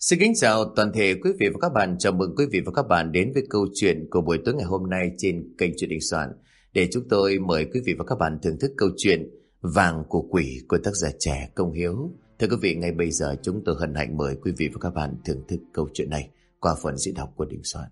Xin kính chào toàn thể quý vị và các bạn. Chào mừng quý vị và các bạn đến với câu chuyện của buổi tối ngày hôm nay trên kênh Chuyện Đình Soạn. Để chúng tôi mời quý vị và các bạn thưởng thức câu chuyện Vàng của Quỷ của tác giả trẻ Công Hiếu. Thưa quý vị, ngay bây giờ chúng tôi hân hạnh mời quý vị và các bạn thưởng thức câu chuyện này qua phần diễn đọc của Đình Soạn.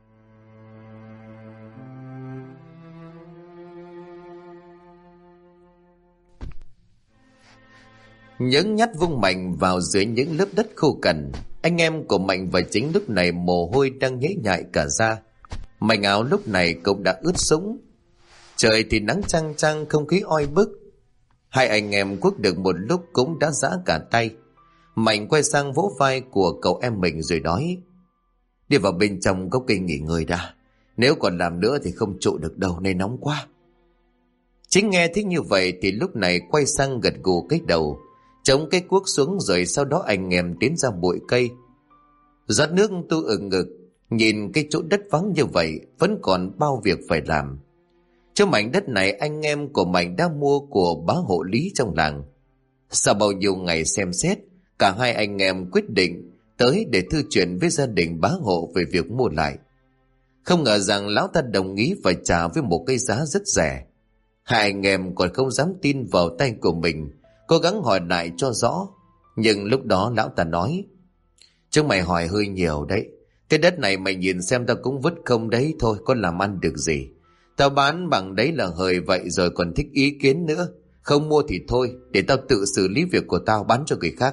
Những nhát vung Mạnh vào dưới những lớp đất khô cằn. Anh em của Mạnh và Chính lúc này mồ hôi đang nhễ nhại cả da. Mạnh áo lúc này cũng đã ướt sũng. Trời thì nắng chang chang, không khí oi bức. Hai anh em cuốc được một lúc cũng đã rã cả tay. Mạnh quay sang vỗ vai của cậu em mình rồi nói: "Đi vào bên trong gốc cây nghỉ ngơi đã. Nếu còn làm nữa thì không trụ được đâu, nên nóng quá." Chính nghe thích như vậy thì lúc này quay sang gật gù cái đầu, chống cái cuốc xuống, rồi sau đó anh em tiến ra bụi cây. Rót nước tu ừng ngực, nhìn cái chỗ đất vắng như vậy vẫn còn bao việc phải làm. Chỗ mảnh đất này anh em của Mạnh đã mua của bá hộ lý trong làng. Sau bao nhiêu ngày xem xét, cả hai anh em quyết định tới để thư chuyện với gia đình bá hộ về việc mua lại. Không ngờ rằng lão ta đồng ý phải trả với một cái giá rất rẻ. Hai anh em còn không dám tin vào tay của mình, cố gắng hỏi lại cho rõ. Nhưng lúc đó lão ta nói: "Chúng mày hỏi hơi nhiều đấy. Cái đất này mày nhìn xem tao cũng vứt không đấy thôi, có làm ăn được gì. Tao bán bằng đấy là hời vậy rồi còn thích ý kiến nữa. Không mua thì thôi, để tao tự xử lý việc của tao, bán cho người khác."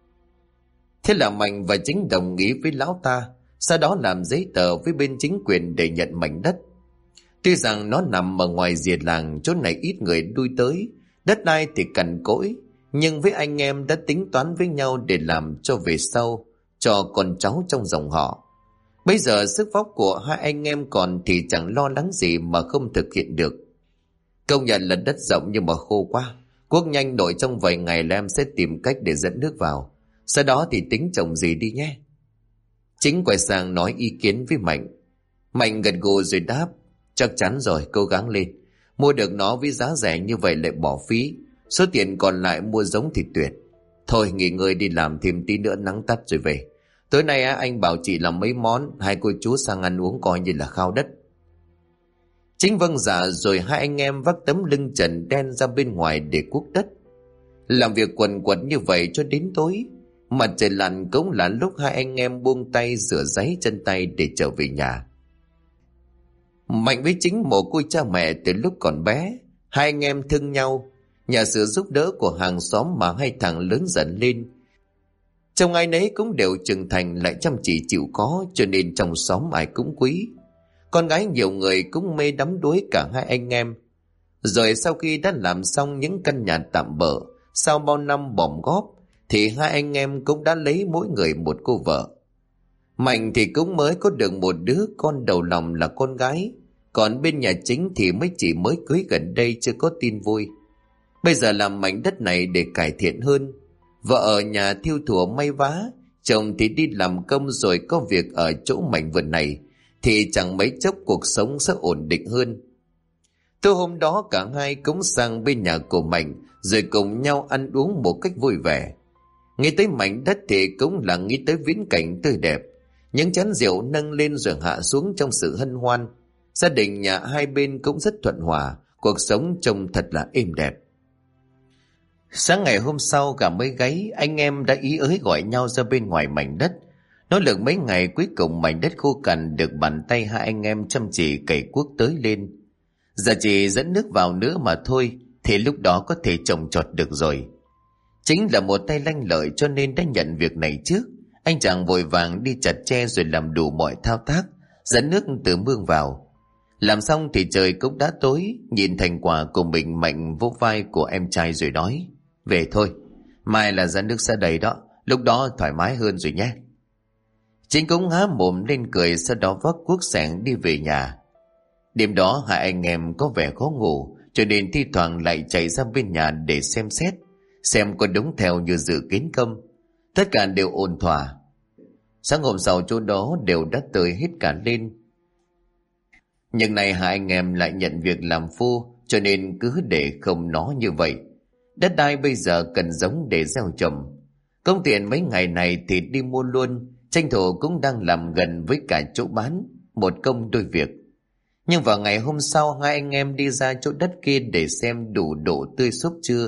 Thế là Mạnh và Chính đồng ý với lão ta, sau đó làm giấy tờ với bên chính quyền để nhận mảnh đất. Tuy rằng nó nằm ở ngoài rìa làng, chỗ này ít người lui tới, đất đai thì cằn cỗi, nhưng với anh em đã tính toán với nhau để làm cho về sau, cho con cháu trong dòng họ. Bây giờ sức vóc của hai anh em còn thì chẳng lo lắng gì mà không thực hiện được. Công nhận là đất rộng nhưng mà khô quá. Cuốc nhanh nội trong vài ngày là em sẽ tìm cách để dẫn nước vào. Sau đó thì tính trồng gì đi nhé. Chính quay sang nói ý kiến với Mạnh. Mạnh gật gù rồi đáp: "Chắc chắn rồi, cố gắng lên. Mua được nó với giá rẻ như vậy lại bỏ phí, số tiền còn lại mua giống thì tuyệt. Thôi nghỉ ngơi đi làm thêm tí nữa nắng tắt rồi về. Tối nay anh bảo chị làm mấy món, hai cô chú sang ăn uống coi như là khao đất." Chính vâng dạ, rồi hai anh em vác tấm lưng trần đen ra bên ngoài để cuốc đất. Làm việc quần quật như vậy cho đến tối. Mặt trời lặn cũng là lúc hai anh em buông tay rửa ráy chân tay để trở về nhà. Mạnh với Chính mồ côi cha mẹ từ lúc còn bé. Hai anh em thương nhau, nhờ sự giúp đỡ của hàng xóm mà hai thằng lớn dần lên. Trong ai nấy cũng đều trưởng thành lại chăm chỉ chịu khó, cho nên trong xóm ai cũng quý. Con gái nhiều người cũng mê đắm đuối cả hai anh em. Rồi sau khi đã làm xong những căn nhà tạm bợ, sau bao năm bỏm góp, thì hai anh em cũng đã lấy mỗi người một cô vợ. Mạnh thì cũng mới có được một đứa con đầu lòng là con gái, còn bên nhà Chính thì mới cưới gần đây, chưa có tin vui. Bây giờ làm mảnh đất này để cải thiện hơn. Vợ ở nhà thiêu thủa may vá, chồng thì đi làm công rồi có việc ở chỗ mảnh vườn này, thì chẳng mấy chốc cuộc sống sẽ ổn định hơn. Tối hôm đó cả hai cũng sang bên nhà của Mạnh, rồi cùng nhau ăn uống một cách vui vẻ. Nghĩ tới mảnh đất thì cũng là nghĩ tới viễn cảnh tươi đẹp. Những chén rượu nâng lên rồi hạ xuống trong sự hân hoan. Gia đình nhà hai bên cũng rất thuận hòa, cuộc sống trông thật là êm đẹp. Sáng ngày hôm sau, cả mấy gáy anh em đã ý ới gọi nhau ra bên ngoài mảnh đất. Nỗ lực mấy ngày, cuối cùng mảnh đất khô cằn được bàn tay hai anh em chăm chỉ cày cuốc tới lên. Giờ chỉ dẫn nước vào nữa mà thôi, thì lúc đó có thể trồng trọt được rồi. Chính là một tay lanh lợi cho nên đã nhận việc này trước. Anh chàng vội vàng đi chặt tre rồi làm đủ mọi thao tác, dẫn nước từ mương vào. Làm xong thì trời cũng đã tối. Nhìn thành quả của mình, Mạnh vỗ vai của em trai rồi nói: "Về thôi, mai là dẫn nước sẽ đầy đó, lúc đó thoải mái hơn rồi nhé." Chính cũng há mồm lên cười, sau đó vác cuốc xẻng đi về nhà. Đêm đó hai anh em có vẻ khó ngủ, cho nên thi thoảng lại chạy ra bên nhà để xem xét, xem có đúng theo như dự kiến không. Tất cả đều ổn thỏa. Sáng hôm sau chỗ đó đều đã tơi hết cả lên. Nhưng này hai anh em lại nhận việc làm phu, cho nên cứ để không nó như vậy. Đất đai bây giờ cần giống để gieo trồng. Công tiền mấy ngày này thì đi mua luôn, tranh thủ cũng đang làm gần với cả chỗ bán, một công đôi việc. Nhưng vào ngày hôm sau, hai anh em đi ra chỗ đất kia để xem đủ độ tươi xốp chưa.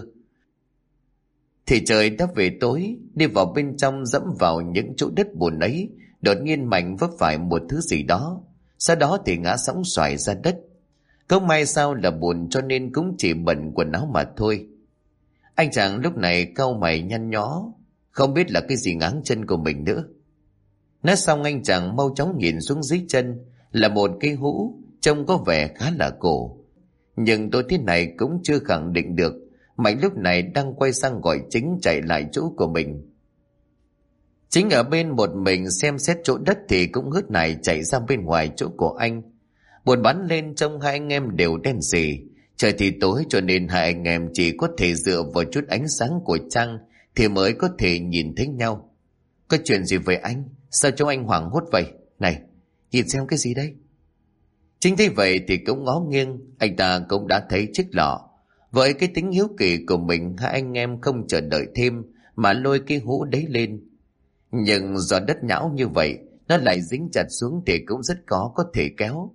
Thì trời đã về tối, đi vào bên trong dẫm vào những chỗ đất bùn ấy, đột nhiên Mạnh vấp phải một thứ gì đó, sau đó thì ngã sóng xoài ra đất. Không may sao là bùn cho nên cũng chỉ bẩn quần áo mà thôi. Anh chàng lúc này cau mày nhăn nhó, không biết là cái gì ngáng chân của mình nữa. Nói xong anh chàng mau chóng nhìn xuống dưới chân, là một cái hũ trông có vẻ khá là cổ. Nhưng tôi thế này cũng chưa khẳng định được. Mạnh lúc này đang quay sang gọi Chính chạy lại chỗ của mình. Chính ở bên một mình xem xét chỗ đất thì cũng hớt này chạy ra bên ngoài chỗ của anh. Buồn bắn lên trông hai anh em đều đen sì. Trời thì tối cho nên hai anh em chỉ có thể dựa vào chút ánh sáng của trăng thì mới có thể nhìn thấy nhau. Có chuyện gì vậy anh? Sao trông anh hoảng hốt vậy? Này, nhìn xem cái gì đấy? Chính thế vậy thì cũng ngó nghiêng, anh ta cũng đã thấy chiếc lọ. Với cái tính hiếu kỳ của mình, hai anh em không chờ đợi thêm mà lôi cái hũ đấy lên. Nhưng do đất nhão như vậy, nó lại dính chặt xuống thì cũng rất khó có thể kéo.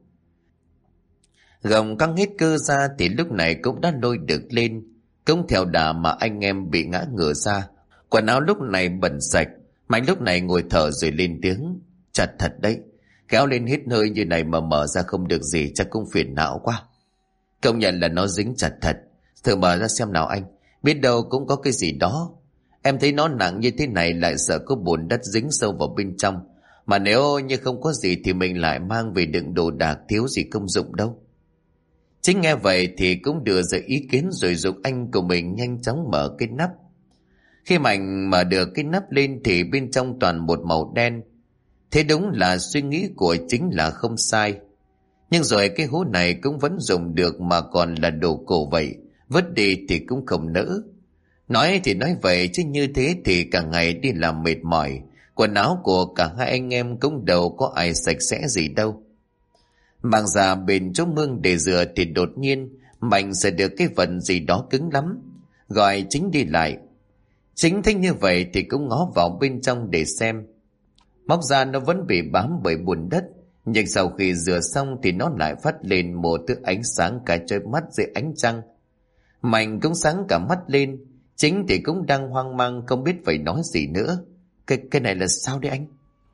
Gồng căng hết cơ ra thì lúc này cũng đã lôi được lên. Cũng theo đà mà anh em bị ngã ngửa ra. Quần áo lúc này bẩn sạch. Mạnh lúc này ngồi thở rồi lên tiếng. Chặt thật đấy. Kéo lên hết hơi như này mà mở ra không được gì chắc cũng phiền não quá. Công nhận là nó dính chặt thật. Thử mở ra xem nào anh. Biết đâu cũng có cái gì đó. Em thấy nó nặng như thế này lại sợ có bùn đất dính sâu vào bên trong. Mà nếu như không có gì thì mình lại mang về đựng đồ đạc, thiếu gì công dụng đâu. Chính nghe vậy thì cũng đưa ra ý kiến rồi giục anh của mình nhanh chóng mở cái nắp. Khi Mạnh mở được cái nắp lên thì bên trong toàn một màu đen. Thế đúng là suy nghĩ của Chính là không sai. Nhưng rồi cái hũ này cũng vẫn dùng được mà còn là đồ cổ vậy. Vứt đi thì cũng không nỡ. Nói thì nói vậy chứ như thế thì cả ngày đi làm mệt mỏi. Quần áo của cả hai anh em cũng đâu có ai sạch sẽ gì đâu. Mang ra bên chỗ mương để rửa thì đột nhiên Mạnh sẽ được cái phần gì đó cứng lắm. Gọi Chính đi lại. Chính thấy như vậy thì cũng ngó vào bên trong để xem. Móc ra nó vẫn bị bám bởi bùn đất. Nhưng sau khi rửa xong thì nó lại phát lên một thứ ánh sáng cả trời mắt dưới ánh trăng. Mạnh cũng sáng cả mắt lên. Chính thì cũng đang hoang mang không biết phải nói gì nữa. Cái này là sao đấy anh?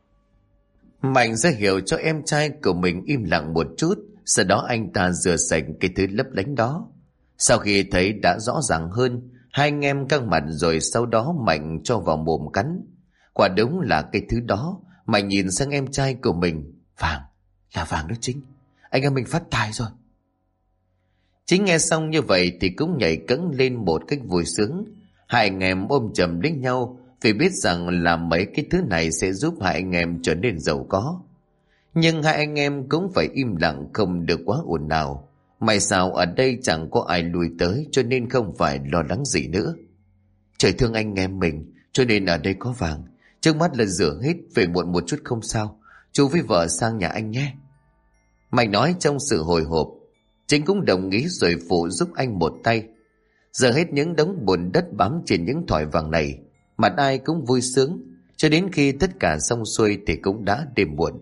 Mạnh ra hiểu cho em trai của mình im lặng một chút. Sau đó anh ta rửa sạch cái thứ lấp lánh đó. Sau khi thấy đã rõ ràng hơn, hai anh em căng mặt rồi sau đó Mạnh cho vào mồm cắn. Quả đúng là cái thứ đó. Mạnh nhìn sang em trai của mình. Vàng, là vàng đó Chính. Anh em mình phát tài rồi. Chính nghe xong như vậy thì cũng nhảy cẫng lên một cách vui sướng. Hai anh em ôm chầm lấy nhau vì biết rằng là mấy cái thứ này sẽ giúp hai anh em trở nên giàu có. Nhưng hai anh em cũng phải im lặng không được quá ồn ào. May sao ở đây chẳng có ai lui tới cho nên không phải lo lắng gì nữa. Trời thương anh em mình cho nên ở đây có vàng. Trước mắt là rửa hết, về muộn một chút không sao. Chú với vợ sang nhà anh nhé. Mày nói trong sự hồi hộp. Chính cũng đồng ý rồi phụ giúp anh một tay. Giờ hết những đống bùn đất bám trên những thỏi vàng này. Mặt ai cũng vui sướng. Cho đến khi tất cả xong xuôi thì cũng đã đêm muộn.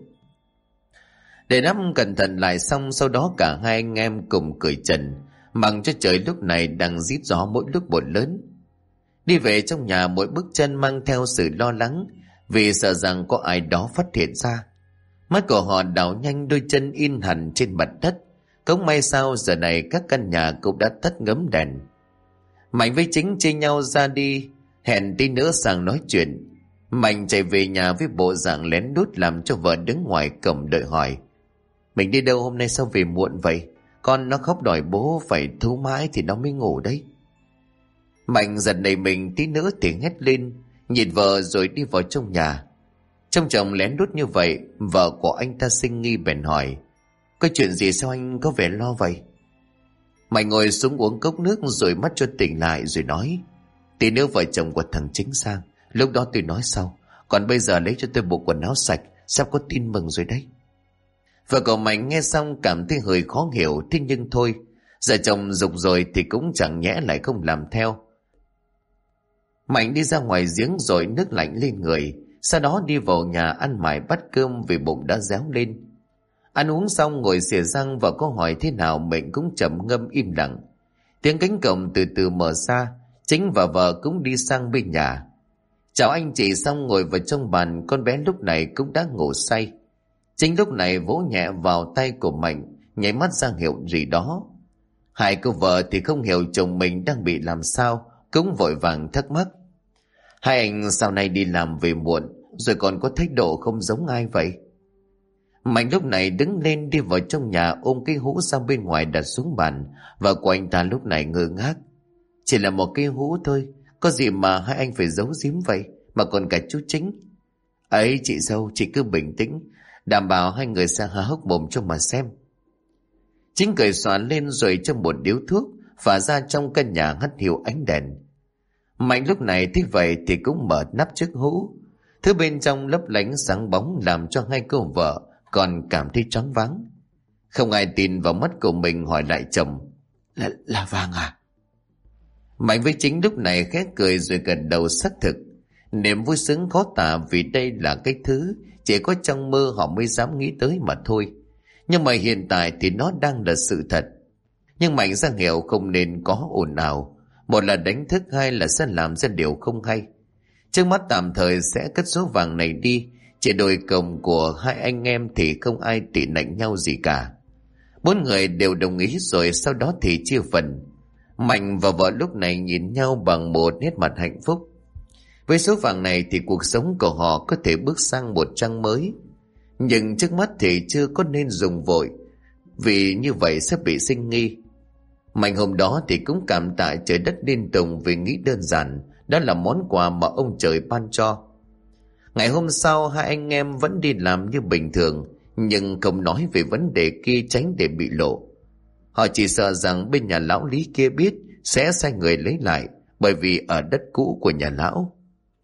Để nắp cẩn thận lại xong, sau đó cả hai anh em cùng cởi trần, mặc cho trời lúc này đang rít gió mỗi lúc một lớn. Đi về trong nhà mỗi bước chân mang theo sự lo lắng vì sợ rằng có ai đó phát hiện ra. Mắt của họ đảo nhanh, đôi chân in hẳn trên mặt đất. Cũng may sao giờ này các căn nhà cũng đã tắt ngấm đèn. Mạnh với Chính chia nhau ra đi, hẹn tí nữa sang nói chuyện. Mạnh chạy về nhà với bộ dạng lén lút làm cho vợ đứng ngoài cổng đợi hỏi. Mình đi đâu hôm nay sao về muộn vậy? Con nó khóc đòi bố phải thú mãi thì nó mới ngủ đấy. Mạnh giật nảy mình tí nữa thì hét lên, nhìn vợ rồi đi vào trong nhà. Trông chồng lén lút như vậy, vợ của anh ta sinh nghi bèn hỏi. Có chuyện gì sao anh có vẻ lo vậy? Mạnh ngồi xuống uống cốc nước rồi mắt cho tỉnh lại rồi nói. Tí nữa vợ chồng của thằng Chính sang, lúc đó tôi nói sau. Còn bây giờ lấy cho tôi bộ quần áo sạch, sắp có tin mừng rồi đấy. Vợ của Mạnh nghe xong cảm thấy hơi khó hiểu, thế nhưng thôi. Giờ chồng dục rồi thì cũng chẳng nhẽ lại không làm theo. Mạnh đi ra ngoài giếng rồi nước lạnh lên người, sau đó đi vào nhà ăn mải bát cơm vì bụng đã réo lên. Ăn uống xong ngồi xỉa răng, và có hỏi thế nào mình cũng trầm ngâm im lặng. Tiếng cánh cổng từ từ mở ra, Chính và vợ cũng đi sang bên nhà. Chào anh chị xong ngồi vào trong bàn, con bé lúc này cũng đã ngủ say. Chính lúc này vỗ nhẹ vào tay của Mạnh, nháy mắt ra hiệu gì đó. Hai cô vợ thì không hiểu chồng mình đang bị làm sao, cũng vội vàng thắc mắc. Hai anh sau này đi làm về muộn, rồi còn có thái độ không giống ai vậy? Mạnh lúc này đứng lên đi vào trong nhà, ôm cái hũ sang bên ngoài đặt xuống bàn. Và của anh ta lúc này ngơ ngác. Chỉ là một cái hũ thôi, có gì mà hai anh phải giấu giếm vậy, mà còn cả chú Chính. Ấy chị dâu, chị cứ bình tĩnh, đảm bảo hai người sẽ há hốc mồm cho mà xem. Chính cười xòa lên rồi cho một điếu thuốc phả ra trong căn nhà hắt hiu ánh đèn. Mạnh lúc này thấy vậy thì cũng mở nắp chiếc hũ. Thứ bên trong lấp lánh sáng bóng làm cho hai cô vợ còn cảm thấy choáng váng. Không ai tin vào mắt của mình, hỏi lại chồng. Là vàng à? Mạnh với Chính lúc này khẽ cười rồi gật đầu xác thực. Niềm vui sướng khó tả vì đây là cái thứ chỉ có trong mơ họ mới dám nghĩ tới mà thôi. Nhưng mà hiện tại thì nó đang là sự thật. Nhưng Mạnh ra hiệu không nên có ồn ào. Một là đánh thức, hai là sẽ làm ra điều không hay. Trước mắt tạm thời sẽ cất số vàng này đi. Chỉ đôi cồng của hai anh em thì không ai tị nạnh nhau gì cả. Bốn người đều đồng ý rồi sau đó thì chia phần. Mạnh và vợ lúc này nhìn nhau bằng một nét mặt hạnh phúc. Với số vàng này thì cuộc sống của họ có thể bước sang một trang mới. Nhưng trước mắt thì chưa có nên dùng vội, vì như vậy sẽ bị sinh nghi. Mạnh hôm đó thì cũng cảm tạ trời đất liên tục vì nghĩ đơn giản, đó là món quà mà ông trời ban cho. Ngày hôm sau hai anh em vẫn đi làm như bình thường, nhưng không nói về vấn đề kia tránh để bị lộ. Họ chỉ sợ rằng bên nhà lão Lý kia biết sẽ sai người lấy lại, bởi vì ở đất cũ của nhà lão.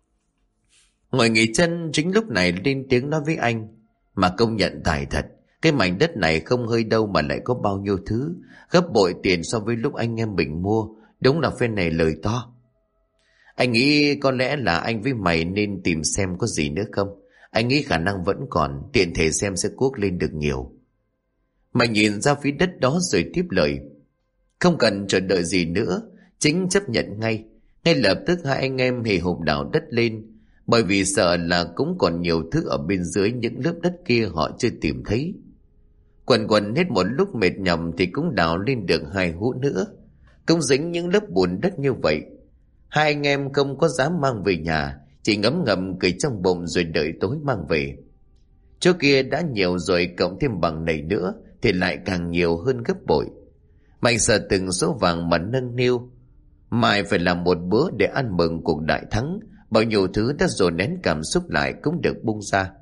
Ngồi nghỉ chân, Chính lúc này lên tiếng nói với anh. Mà công nhận tài thật, cái mảnh đất này không hơi đâu mà lại có bao nhiêu thứ, gấp bội tiền so với lúc anh em mình mua. Đúng là phen này lời to. Anh nghĩ có lẽ là anh với mày nên tìm xem có gì nữa không. Anh nghĩ khả năng vẫn còn, tiện thể xem sẽ cuốc lên được nhiều. Mày nhìn ra phía đất đó rồi tiếp lời. Không cần chờ đợi gì nữa, Chính chấp nhận ngay. Ngay lập tức hai anh em hì hục đào đất lên, bởi vì sợ là cũng còn nhiều thứ ở bên dưới những lớp đất kia họ chưa tìm thấy. Quần quần hết một lúc mệt nhọc thì cũng đào lên được 2 hũ nữa. Cũng dính những lớp bùn đất như vậy. Hai anh em không có dám mang về nhà, chỉ ngấm ngầm cười trong bụng rồi đợi tối mang về. Chỗ kia đã nhiều rồi, cộng thêm bằng này nữa thì lại càng nhiều hơn gấp bội. Mạnh sợ từng số vàng mà nâng niu, mai phải làm một bữa để ăn mừng cuộc đại thắng. Bao nhiêu thứ đã dồn nén cảm xúc lại cũng được bung ra.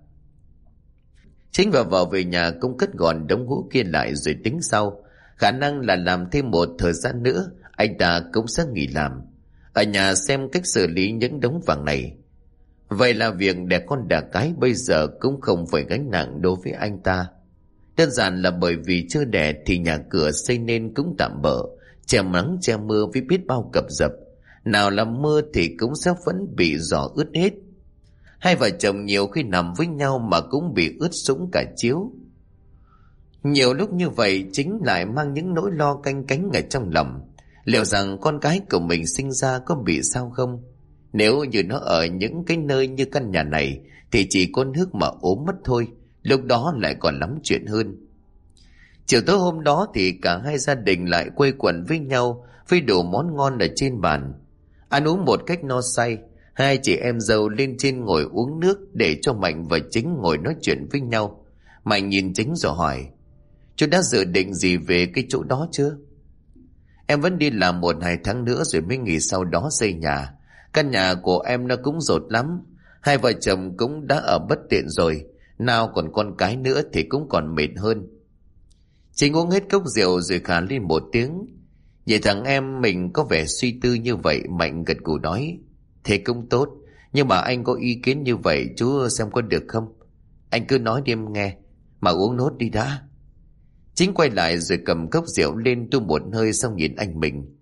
Chính và vợ về nhà cũng cất gọn đống hũ kia lại rồi tính sau. Khả năng là làm thêm một thời gian nữa anh ta cũng sẽ nghỉ làm, ở nhà xem cách xử lý những đống vàng này. Vậy là việc đẻ con đẻ cái bây giờ cũng không phải gánh nặng đối với anh ta. Đơn giản là bởi vì chưa đẻ thì nhà cửa xây nên cũng tạm bợ, che nắng che mưa với biết bao cập dập. Nào là mưa thì cũng sẽ vẫn bị gió ướt hết. Hai vợ chồng nhiều khi nằm với nhau mà cũng bị ướt sũng cả chiếu. Nhiều lúc như vậy Chính lại mang những nỗi lo canh cánh ở trong lòng. Liệu rằng con cái của mình sinh ra có bị sao không? Nếu như nó ở những cái nơi như căn nhà này thì chỉ có nước mà ốm mất thôi. Lúc đó lại còn lắm chuyện hơn. Chiều tối hôm đó thì cả hai gia đình lại quây quần với nhau với đủ món ngon ở trên bàn. Ăn uống một cách no say. Hai chị em dâu lên trên ngồi uống nước, để cho Mạnh và Chính ngồi nói chuyện với nhau. Mạnh nhìn Chính rồi hỏi. Chú đã dự định gì về cái chỗ đó chưa? Em vẫn đi làm 1-2 tháng nữa rồi mới nghỉ, sau đó xây nhà. Căn nhà của em nó cũng dột lắm. Hai vợ chồng cũng đã ở bất tiện rồi, nào còn con cái nữa thì cũng còn mệt hơn. Chính uống hết cốc rượu rồi khà lên một tiếng. Vậy thằng em mình có vẻ suy tư như vậy. Mạnh gật gù nói. Thế cũng tốt, nhưng mà anh có ý kiến như vậy chú xem có được không? Anh cứ nói đi em nghe, mà uống nốt đi đã. Chính quay lại rồi cầm cốc rượu lên tu một hơi xong nhìn anh mình.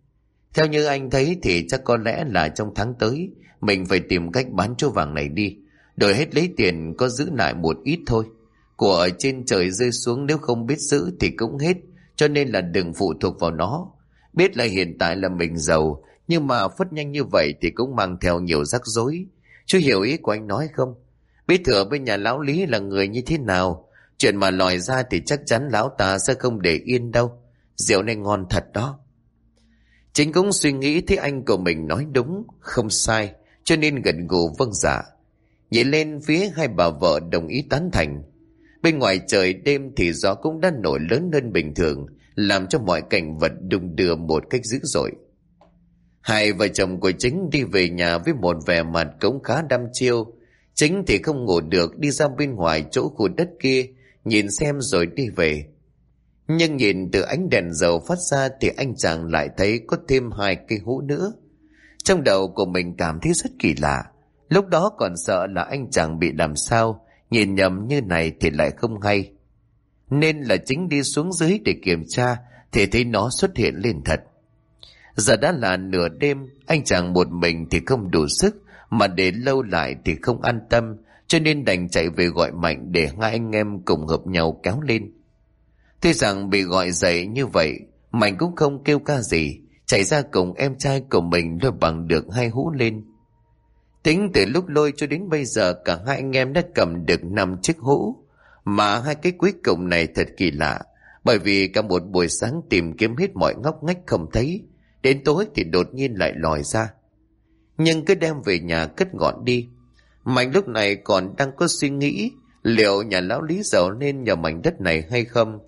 Theo như anh thấy thì chắc có lẽ là trong tháng tới mình phải tìm cách bán chỗ vàng này đi, đổi hết lấy tiền, có giữ lại một ít thôi. Của ở trên trời rơi xuống nếu không biết giữ thì cũng hết, cho nên là đừng phụ thuộc vào nó. Biết là hiện tại là mình giàu, nhưng mà phất nhanh như vậy thì cũng mang theo nhiều rắc rối. Chú hiểu ý của anh nói không? Biết thừa bên nhà lão Lý là người như thế nào, chuyện mà lòi ra thì chắc chắn lão ta sẽ không để yên đâu. Rượu này ngon thật đó. Chính cũng suy nghĩ thấy anh của mình nói đúng, không sai, cho nên gật gù vâng dạ. Nhảy lên phía hai bà vợ đồng ý tán thành. Bên ngoài trời đêm thì gió cũng đã nổi lớn hơn bình thường, làm cho mọi cảnh vật đung đưa một cách dữ dội. Hai vợ chồng của Chính đi về nhà với một vẻ mặt cũng khá đăm chiêu. Chính thì không ngủ được, đi ra bên ngoài chỗ khu đất kia nhìn xem rồi đi về. Nhưng nhìn từ ánh đèn dầu phát ra thì anh chàng lại thấy có thêm hai cây hũ nữa. Trong đầu của mình cảm thấy rất kỳ lạ. Lúc đó còn sợ là anh chàng bị làm sao, nhìn nhầm như này thì lại không hay. Nên là Chính đi xuống dưới để kiểm tra thì thấy nó xuất hiện lên thật. Giờ đã là nửa đêm, anh chàng một mình thì không đủ sức, mà để lâu lại thì không an tâm, cho nên đành chạy về gọi Mạnh để hai anh em cùng hợp nhau kéo lên. Tuy rằng bị gọi dậy như vậy, Mạnh cũng không kêu ca gì, chạy ra cùng em trai của mình lôi bằng được hai hũ lên. Tính từ lúc lôi cho đến bây giờ cả hai anh em đã cầm được 5 chiếc hũ, mà hai cái cuối cùng này thật kỳ lạ, bởi vì cả một buổi sáng tìm kiếm hết mọi ngóc ngách không thấy, đến tối thì đột nhiên lại lòi ra. Nhưng cứ đem về nhà cất gọn đi. Mạnh lúc này còn đang có suy nghĩ liệu nhà lão Lý giàu nên nhờ mảnh đất này hay không.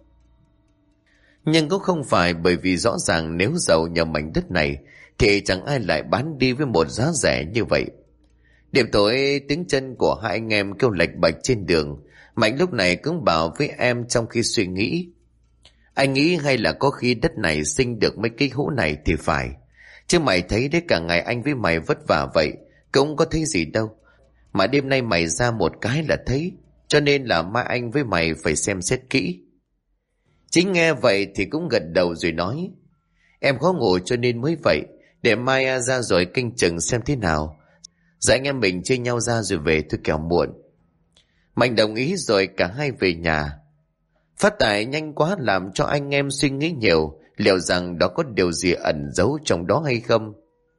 Nhưng cũng không phải, bởi vì rõ ràng nếu giàu nhờ mảnh đất này thì chẳng ai lại bán đi với một giá rẻ như vậy. Đêm tối tiếng chân của hai anh em kêu lạch bạch trên đường. Mạnh lúc này cũng bảo với em trong khi suy nghĩ: anh nghĩ hay là có khi đất này sinh được mấy cái hũ này thì phải. Chứ mày thấy đấy, cả ngày anh với mày vất vả vậy cũng có thấy gì đâu, mà đêm nay mày ra một cái là thấy, cho nên là mai anh với mày phải xem xét kỹ. Chính nghe vậy thì cũng gật đầu rồi nói: em khó ngủ cho nên mới vậy, để mai ra rồi canh chừng xem thế nào. Dạ anh em mình chia nhau ra rồi về thôi kẻo muộn. Mạnh đồng ý rồi cả hai về nhà. Phát tài nhanh quá làm cho anh em suy nghĩ nhiều, liệu rằng đó có điều gì ẩn giấu trong đó hay không.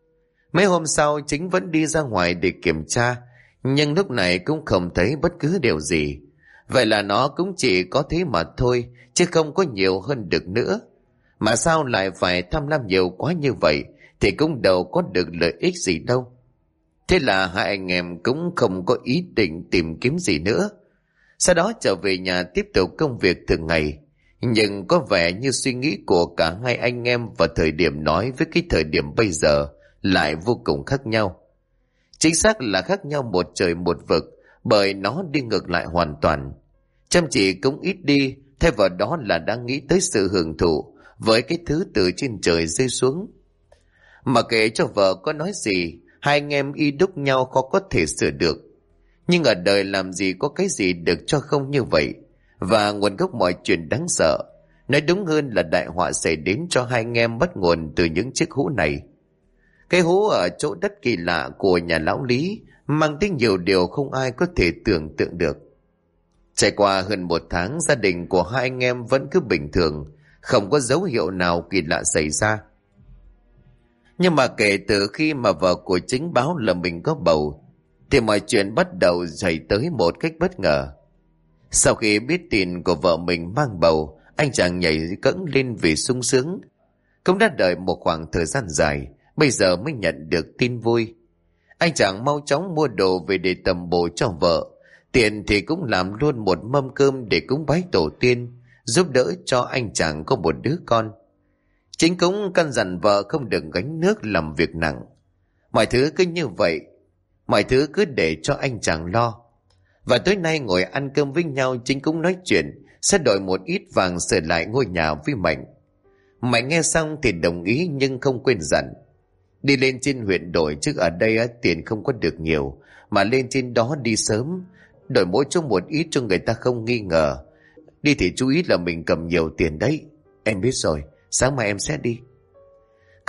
Mấy hôm sau Chính vẫn đi ra ngoài để kiểm tra, nhưng lúc này cũng không thấy bất cứ điều gì. Vậy là nó cũng chỉ có thế mà thôi, chứ không có nhiều hơn được nữa. Mà sao lại phải tham lam nhiều quá như vậy, thì cũng đâu có được lợi ích gì đâu. Thế là hai anh em cũng không có ý định tìm kiếm gì nữa. Sau đó trở về nhà tiếp tục công việc thường ngày. Nhưng có vẻ như suy nghĩ của cả hai anh em vào thời điểm nói với cái thời điểm bây giờ lại vô cùng khác nhau. Chính xác là khác nhau một trời một vực, bởi nó đi ngược lại hoàn toàn. Chăm chỉ cũng ít đi, thay vào đó là đang nghĩ tới sự hưởng thụ với cái thứ từ trên trời rơi xuống. Mà kể cho vợ có nói gì, hai anh em y đúc nhau khó có thể sửa được. Nhưng ở đời làm gì có cái gì được cho không như vậy. Và nguồn gốc mọi chuyện đáng sợ, nói đúng hơn là đại họa xảy đến cho hai anh em bắt nguồn từ những chiếc hũ này. Cái hũ ở chỗ đất kỳ lạ của nhà lão Lý mang tính nhiều điều không ai có thể tưởng tượng được. Trải qua hơn 1 tháng, gia đình của hai anh em vẫn cứ bình thường, không có dấu hiệu nào kỳ lạ xảy ra. Nhưng mà kể từ khi mà vợ của Chính báo là mình có bầu, thì mọi chuyện bắt đầu xảy tới một cách bất ngờ. Sau khi biết tin của vợ mình mang bầu, anh chàng nhảy cẫng lên vì sung sướng. Cũng đã đợi một khoảng thời gian dài, bây giờ mới nhận được tin vui. Anh chàng mau chóng mua đồ về để tầm bổ cho vợ. Tiền thì cũng làm luôn một mâm cơm để cúng bái tổ tiên, giúp đỡ cho anh chàng có một đứa con. Chính cũng căn dặn vợ không được gánh nước làm việc nặng. Mọi thứ cứ như vậy, mọi thứ cứ để cho anh chàng lo. Và tối nay ngồi ăn cơm với nhau, Chính cũng nói chuyện sẽ đổi một ít vàng sửa lại ngôi nhà với Mạnh. Mạnh nghe xong thì đồng ý, nhưng không quên dặn: đi lên trên huyện đổi, chứ ở đây tiền không có được nhiều, mà lên trên đó đi sớm, đổi mỗi chỗ một ít cho người ta không nghi ngờ. Đi thì chú ý là mình cầm nhiều tiền đấy. Em biết rồi, sáng mai em sẽ đi.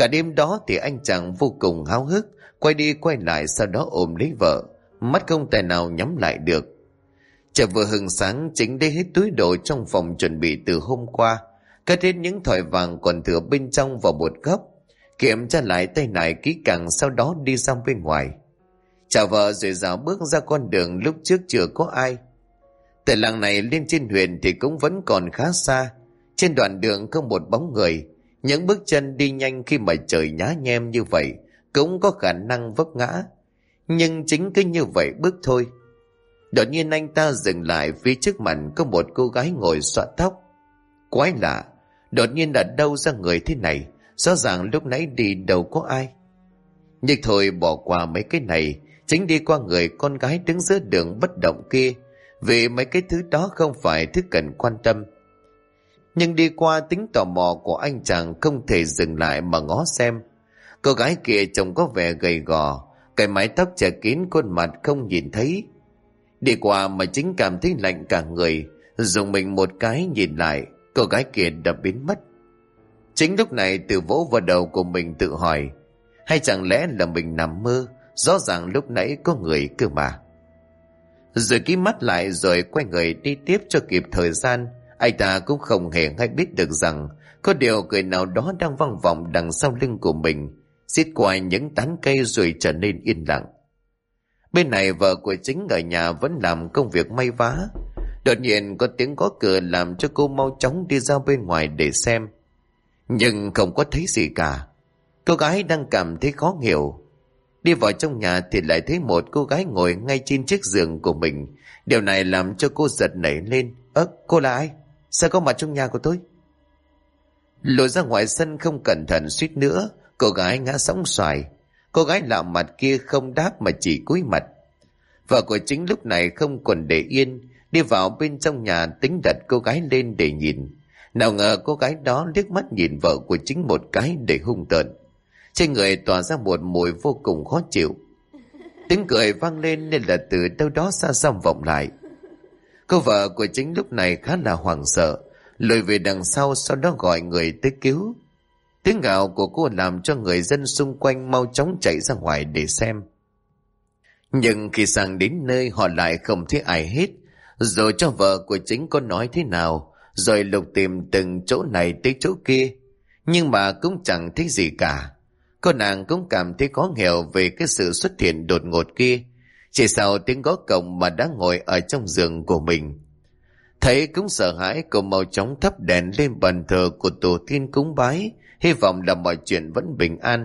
Cả đêm đó thì anh chàng vô cùng háo hức, quay đi quay lại, sau đó ôm lấy vợ, mắt không tài nào nhắm lại được. Chợt vừa hừng sáng, Chính lấy hết túi đồ trong phòng chuẩn bị từ hôm qua, cất hết những thỏi vàng còn thừa bên trong vào một góc, kiểm tra lại tay nải kỹ càng, sau đó đi ra bên ngoài. Chào vợ rồi dạo bước ra con đường lúc trước chưa có ai. Từ làng này lên trên huyện thì cũng vẫn còn khá xa. Trên đoạn đường không một bóng người. Những bước chân đi nhanh khi mà trời nhá nhem như vậy cũng có khả năng vấp ngã. Nhưng chính cứ như vậy bước thôi, đột nhiên anh ta dừng lại. Phía trước mặt có một cô gái ngồi xõa tóc. Quái lạ, đột nhiên đã đâu ra người thế này? Rõ ràng lúc nãy đi đâu có ai. Nhưng thôi bỏ qua mấy cái này, Chính đi qua người con gái đứng giữa đường bất động kia, vì mấy cái thứ đó không phải thứ cần quan tâm. Nhưng đi qua tính tò mò của anh chàng không thể dừng lại mà ngó xem. Cô gái kia trông có vẻ gầy gò, cái mái tóc che kín khuôn mặt không nhìn thấy. Đi qua mà Chính cảm thấy lạnh cả người, dùng mình một cái nhìn lại, cô gái kia đã biến mất. Chính lúc này tự vỗ vào đầu của mình tự hỏi, hay chẳng lẽ là mình nằm mơ? Rõ ràng lúc nãy có người cơ mà. Rồi ký mắt lại rồi quay người đi tiếp cho kịp thời gian. Anh ta cũng không hề hay biết được rằng có điều người nào đó đang vang vọng đằng sau lưng của mình, xiết qua những tán cây rồi trở nên yên lặng. Bên này vợ của Chính ở nhà vẫn làm công việc may vá. Đột nhiên có tiếng gõ cửa làm cho cô mau chóng đi ra bên ngoài để xem. Nhưng không có thấy gì cả. Cô gái đang cảm thấy khó hiểu. Đi vào trong nhà thì lại thấy một cô gái ngồi ngay trên chiếc giường của mình. Điều này làm cho cô giật nảy lên. Cô là ai? Sao có mặt trong nhà của tôi? Lùi ra ngoài sân không cẩn thận suýt nữa cô gái ngã sóng xoài. Cô gái lạ mặt kia không đáp mà chỉ cúi mặt. Vợ của Chính lúc này không còn để yên, đi vào bên trong nhà tính đặt cô gái lên để nhìn. Nào ngờ cô gái đó liếc mắt nhìn vợ của Chính một cái để hung tợn. Trên người tỏa ra một mùi vô cùng khó chịu. Tiếng cười vang lên nên là từ đâu đó xa xăm vọng lại. Cô vợ của Chính lúc này khá là hoảng sợ, lùi về đằng sau đó gọi người tới cứu. Tiếng gào của cô làm cho người dân xung quanh mau chóng chạy ra ngoài để xem. Nhưng khi sang đến nơi họ lại không thấy ai hết. Rồi cho vợ của Chính có nói thế nào, rồi lục tìm từng chỗ này tới chỗ kia, nhưng mà cũng chẳng thấy gì cả. Cô nàng cũng cảm thấy khó hiểu về cái sự xuất hiện đột ngột kia, chỉ sau tiếng gõ cổng mà đã ngồi ở trong giường của mình. Thấy cũng sợ hãi, cô mau chóng thắp đèn lên bàn thờ của tổ tiên cúng bái, hy vọng là mọi chuyện vẫn bình an.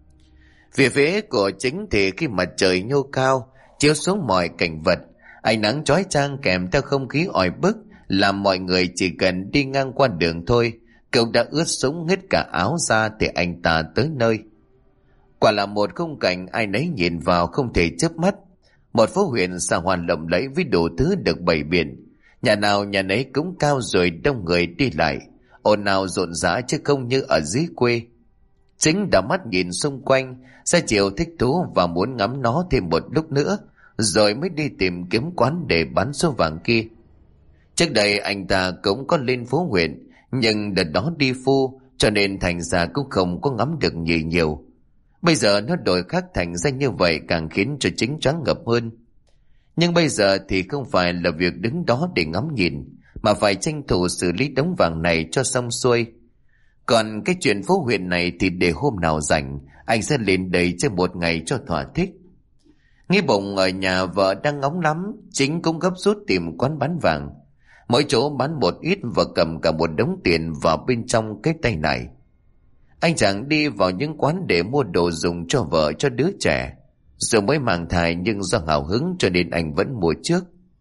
Về phía của Chính thì khi mặt trời nhô cao chiếu xuống mọi cảnh vật, ánh nắng chói chang kèm theo không khí oi bức làm mọi người chỉ cần đi ngang qua đường thôi cậu đã ướt sũng hết cả áo ra thì anh ta tới nơi. Quả là một khung cảnh ai nấy nhìn vào không thể chớp mắt. Một phố huyện xa hoa lộng lẫy với đủ thứ được bày biện, nhà nào nhà nấy cũng cao rồi đông người đi lại, ồn ào rộn rã chứ không như ở dưới quê. Chính đảo mắt nhìn xung quanh, ra chiều thích thú và muốn ngắm nó thêm một lúc nữa, rồi mới đi tìm kiếm quán để bán số vàng kia. Trước đây anh ta cũng có lên phố huyện, nhưng đợt đó đi phu cho nên thành ra cũng không có ngắm được nhiều. Bây giờ nó đổi khác thành ra như vậy càng khiến cho Chính choáng ngợp hơn. Nhưng bây giờ thì không phải là việc đứng đó để ngắm nhìn, mà phải tranh thủ xử lý đống vàng này cho xong xuôi. Còn cái chuyện phố huyện này thì để hôm nào rảnh, anh sẽ lên đây chơi một ngày cho thỏa thích. Nghĩ bụng ở nhà vợ đang ngóng lắm, Chính cũng gấp rút tìm quán bán vàng. Mỗi chỗ bán một ít và cầm cả một đống tiền vào bên trong cái tay này. Anh chàng đi vào những quán để mua đồ dùng cho vợ cho đứa trẻ. Dù mới mang thai nhưng do hào hứng cho nên anh vẫn mua trước.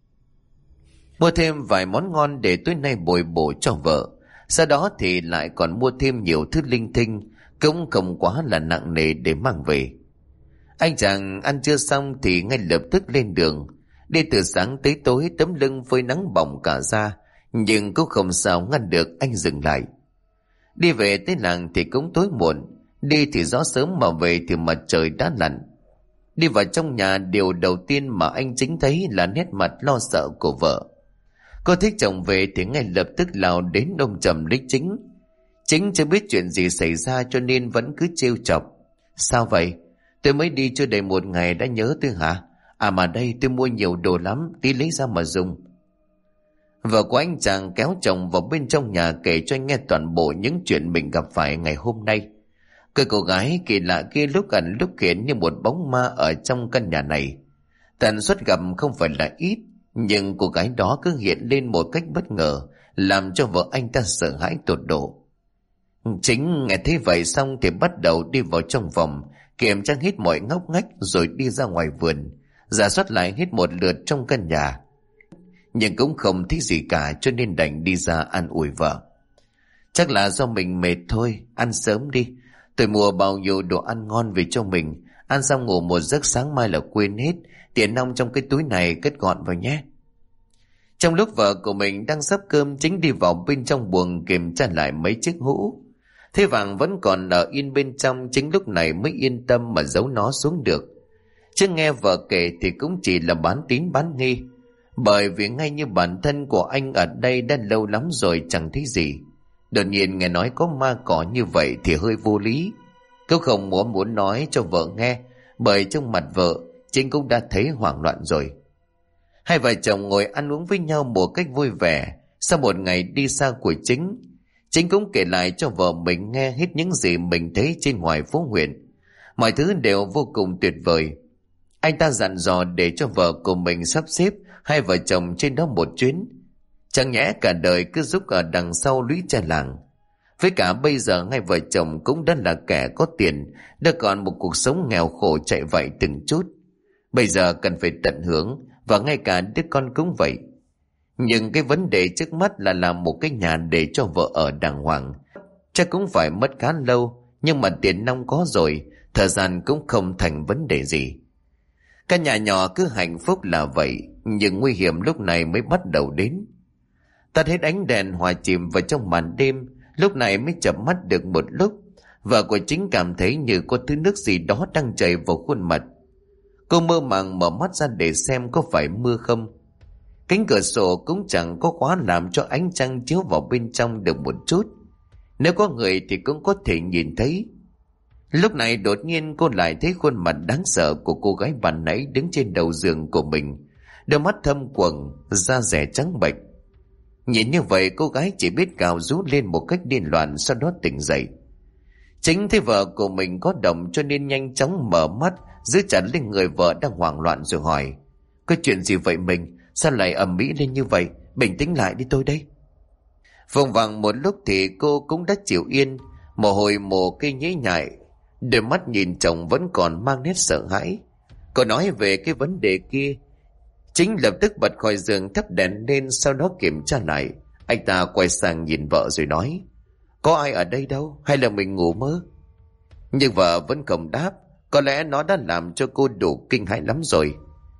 Mua thêm vài món ngon để tối nay bồi bổ cho vợ. Sau đó thì lại còn mua thêm nhiều thứ linh tinh, cũng không quá là nặng nề để mang về. Anh chàng ăn trưa xong thì ngay lập tức lên đường. Đi từ sáng tới tối tấm lưng phơi nắng bỏng cả da, nhưng cũng không sao ngăn được anh dừng lại. Đi về tới làng thì cũng tối muộn, đi thì rõ sớm mà về thì mặt trời đã lặn. Đi vào trong nhà, điều đầu tiên mà anh Chính thấy là nét mặt lo sợ của vợ. Cô thấy chồng về thì ngay lập tức lao đến ôm chầm lấy Chính. Chính chưa biết chuyện gì xảy ra cho nên vẫn cứ trêu chọc. Sao vậy? Tôi mới đi chưa đầy một ngày đã nhớ tôi hả? À mà đây tôi mua nhiều đồ lắm, tí lấy ra mà dùng. Vợ của anh chàng kéo chồng vào bên trong nhà kể cho anh nghe toàn bộ những chuyện mình gặp phải ngày hôm nay. Cô gái kỳ lạ kia lúc ẩn lúc hiện như một bóng ma ở trong căn nhà này. Tần suất gặp không phải là ít, nhưng cô gái đó cứ hiện lên một cách bất ngờ, làm cho vợ anh ta sợ hãi tột độ. Chính nghe thấy vậy xong thì bắt đầu đi vào trong phòng, kiểm tra hết mọi ngóc ngách rồi đi ra ngoài vườn, rà soát lại hết một lượt trong căn nhà. Nhưng cũng không thấy gì cả cho nên đành đi ra an ủi vợ. Chắc là do mình mệt thôi, ăn sớm đi. Tôi mua bao nhiêu đồ ăn ngon về cho mình, ăn xong ngủ một giấc sáng mai là quên hết. Tiền nong trong cái túi này cất gọn vào nhé. Trong lúc vợ của mình đang sắp cơm, Chính đi vào bên trong buồng kiểm tra lại mấy chiếc hũ. Thế vàng vẫn còn ở yên bên trong, Chính lúc này mới yên tâm mà giấu nó xuống được. Chứ nghe vợ kể thì cũng chỉ là bán tín bán nghi, bởi vì ngay như bản thân của anh ở đây đã lâu lắm rồi chẳng thấy gì. Đột nhiên nghe nói có ma cỏ như vậy thì hơi vô lý. Cậu không muốn nói cho vợ nghe, bởi trong mặt vợ Chính cũng đã thấy hoảng loạn rồi. Hai vợ chồng ngồi ăn uống với nhau một cách vui vẻ. Sau một ngày đi xa của Chính cũng kể lại cho vợ mình nghe hết những gì mình thấy trên ngoài phố huyện. Mọi thứ đều vô cùng tuyệt vời. Anh ta dặn dò để cho vợ của mình sắp xếp hai vợ chồng trên đó một chuyến. Chẳng nhẽ cả đời cứ giúp ở đằng sau lũy tre làng. Với cả bây giờ hai vợ chồng cũng đã là kẻ có tiền, đã còn một cuộc sống nghèo khổ chạy vậy từng chút. Bây giờ cần phải tận hưởng, và ngay cả đứa con cũng vậy. Nhưng cái vấn đề trước mắt là làm một cái nhà để cho vợ ở đàng hoàng. Chắc cũng phải mất khá lâu, nhưng mà tiền nong có rồi, thời gian cũng không thành vấn đề gì. Căn nhà nhỏ cứ hạnh phúc là vậy, nhưng nguy hiểm lúc này mới bắt đầu đến. Tắt hết ánh đèn hòa chìm vào trong màn đêm, lúc này mới chợp mắt được một lúc. Vợ của Chính cảm thấy như có thứ nước gì đó đang chảy vào khuôn mặt. Cô mơ màng mở mắt ra để xem có phải mưa không. Cánh cửa sổ cũng chẳng có khóa làm cho ánh trăng chiếu vào bên trong được một chút. Nếu có người thì cũng có thể nhìn thấy. Lúc này đột nhiên cô lại thấy khuôn mặt đáng sợ của cô gái ban nãy đứng trên đầu giường của mình. Đôi mắt thâm quầng, da dẻ trắng bệch. Nhìn như vậy cô gái chỉ biết gào rú lên một cách điên loạn, sau đó tỉnh dậy. Chính thấy vợ của mình có động cho nên nhanh chóng mở mắt, giữ chặt lên người vợ đang hoảng loạn rồi hỏi: có chuyện gì vậy mình? Sao lại ầm ĩ lên như vậy? Bình tĩnh lại đi tôi đây. Vùng vằng một lúc thì cô cũng đã chịu yên, mồ hôi mồ cây nhễ nhại, đôi mắt nhìn chồng vẫn còn mang nét sợ hãi. Cô nói về cái vấn đề kia. Chính lập tức bật khỏi giường thắp đèn lên, sau đó kiểm tra lại. Anh ta quay sang nhìn vợ rồi nói: có ai ở đây đâu, hay là mình ngủ mơ? Nhưng vợ vẫn không đáp. Có lẽ nó đã làm cho cô đủ kinh hãi lắm rồi.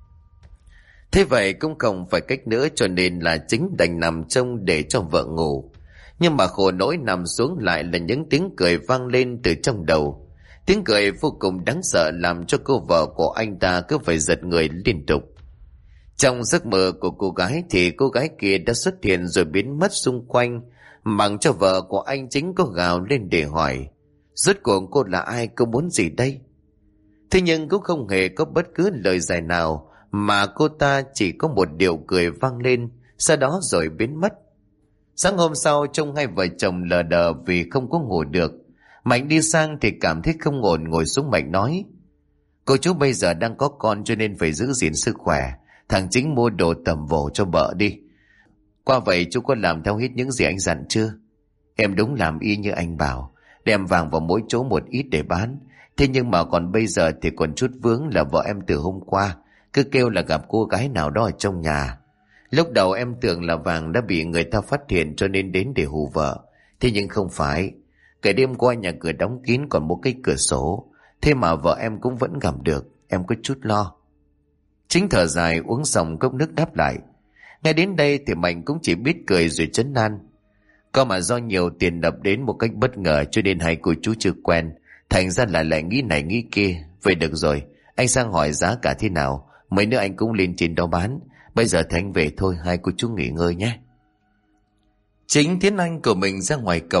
Thế vậy cũng không phải cách nữa, cho nên là Chính đành nằm trông để cho vợ ngủ. Nhưng mà khổ nỗi nằm xuống lại là những tiếng cười vang lên từ trong đầu. Tiếng cười vô cùng đáng sợ làm cho cô vợ của anh ta cứ phải giật người liên tục. Trong giấc mơ của cô gái thì cô gái kia đã xuất hiện rồi biến mất xung quanh, mặc cho vợ của anh Chính có gào lên để hỏi: rốt cuộc cô là ai, cô muốn gì đây? Thế nhưng cũng không hề có bất cứ lời giải nào, mà cô ta chỉ có một điệu cười vang lên, sau đó rồi biến mất. Sáng hôm sau trông hai vợ chồng lờ đờ vì không có ngủ được. Mạnh đi sang thì cảm thấy không ổn, ngồi xuống Mạnh nói: cô chú bây giờ đang có con cho nên phải giữ gìn sức khỏe. Thằng Chính mua đồ tầm bổ cho vợ đi. Qua vậy chú có làm theo hết những gì anh dặn chưa? Em đúng làm y như anh bảo, đem vàng vào mỗi chỗ một ít để bán. Thế nhưng mà còn bây giờ thì còn chút vướng là vợ em từ hôm qua cứ kêu là gặp cô gái nào đó ở trong nhà. Lúc đầu em tưởng là vàng đã bị người ta phát hiện cho nên đến để hù vợ. Thế nhưng không phải. Cả đêm qua nhà cửa đóng kín còn một cái cửa sổ, thế mà vợ em cũng vẫn gặp được. Em có chút lo. Chính thở dài uống xong cốc nước đáp lại. Ngay đến đây thì Mạnh cũng chỉ biết cười rồi trấn an: có mà do nhiều tiền đập đến một cách bất ngờ cho nên hai cô chú chưa quen, thành ra là lại nghĩ này nghĩ kia. Vậy được rồi, anh sang hỏi giá cả thế nào, mấy nữa anh cũng lên trên đó bán. Bây giờ thì anh về thôi, hai cô chú nghỉ ngơi nhé. Chính tiến anh của mình ra ngoài cầm,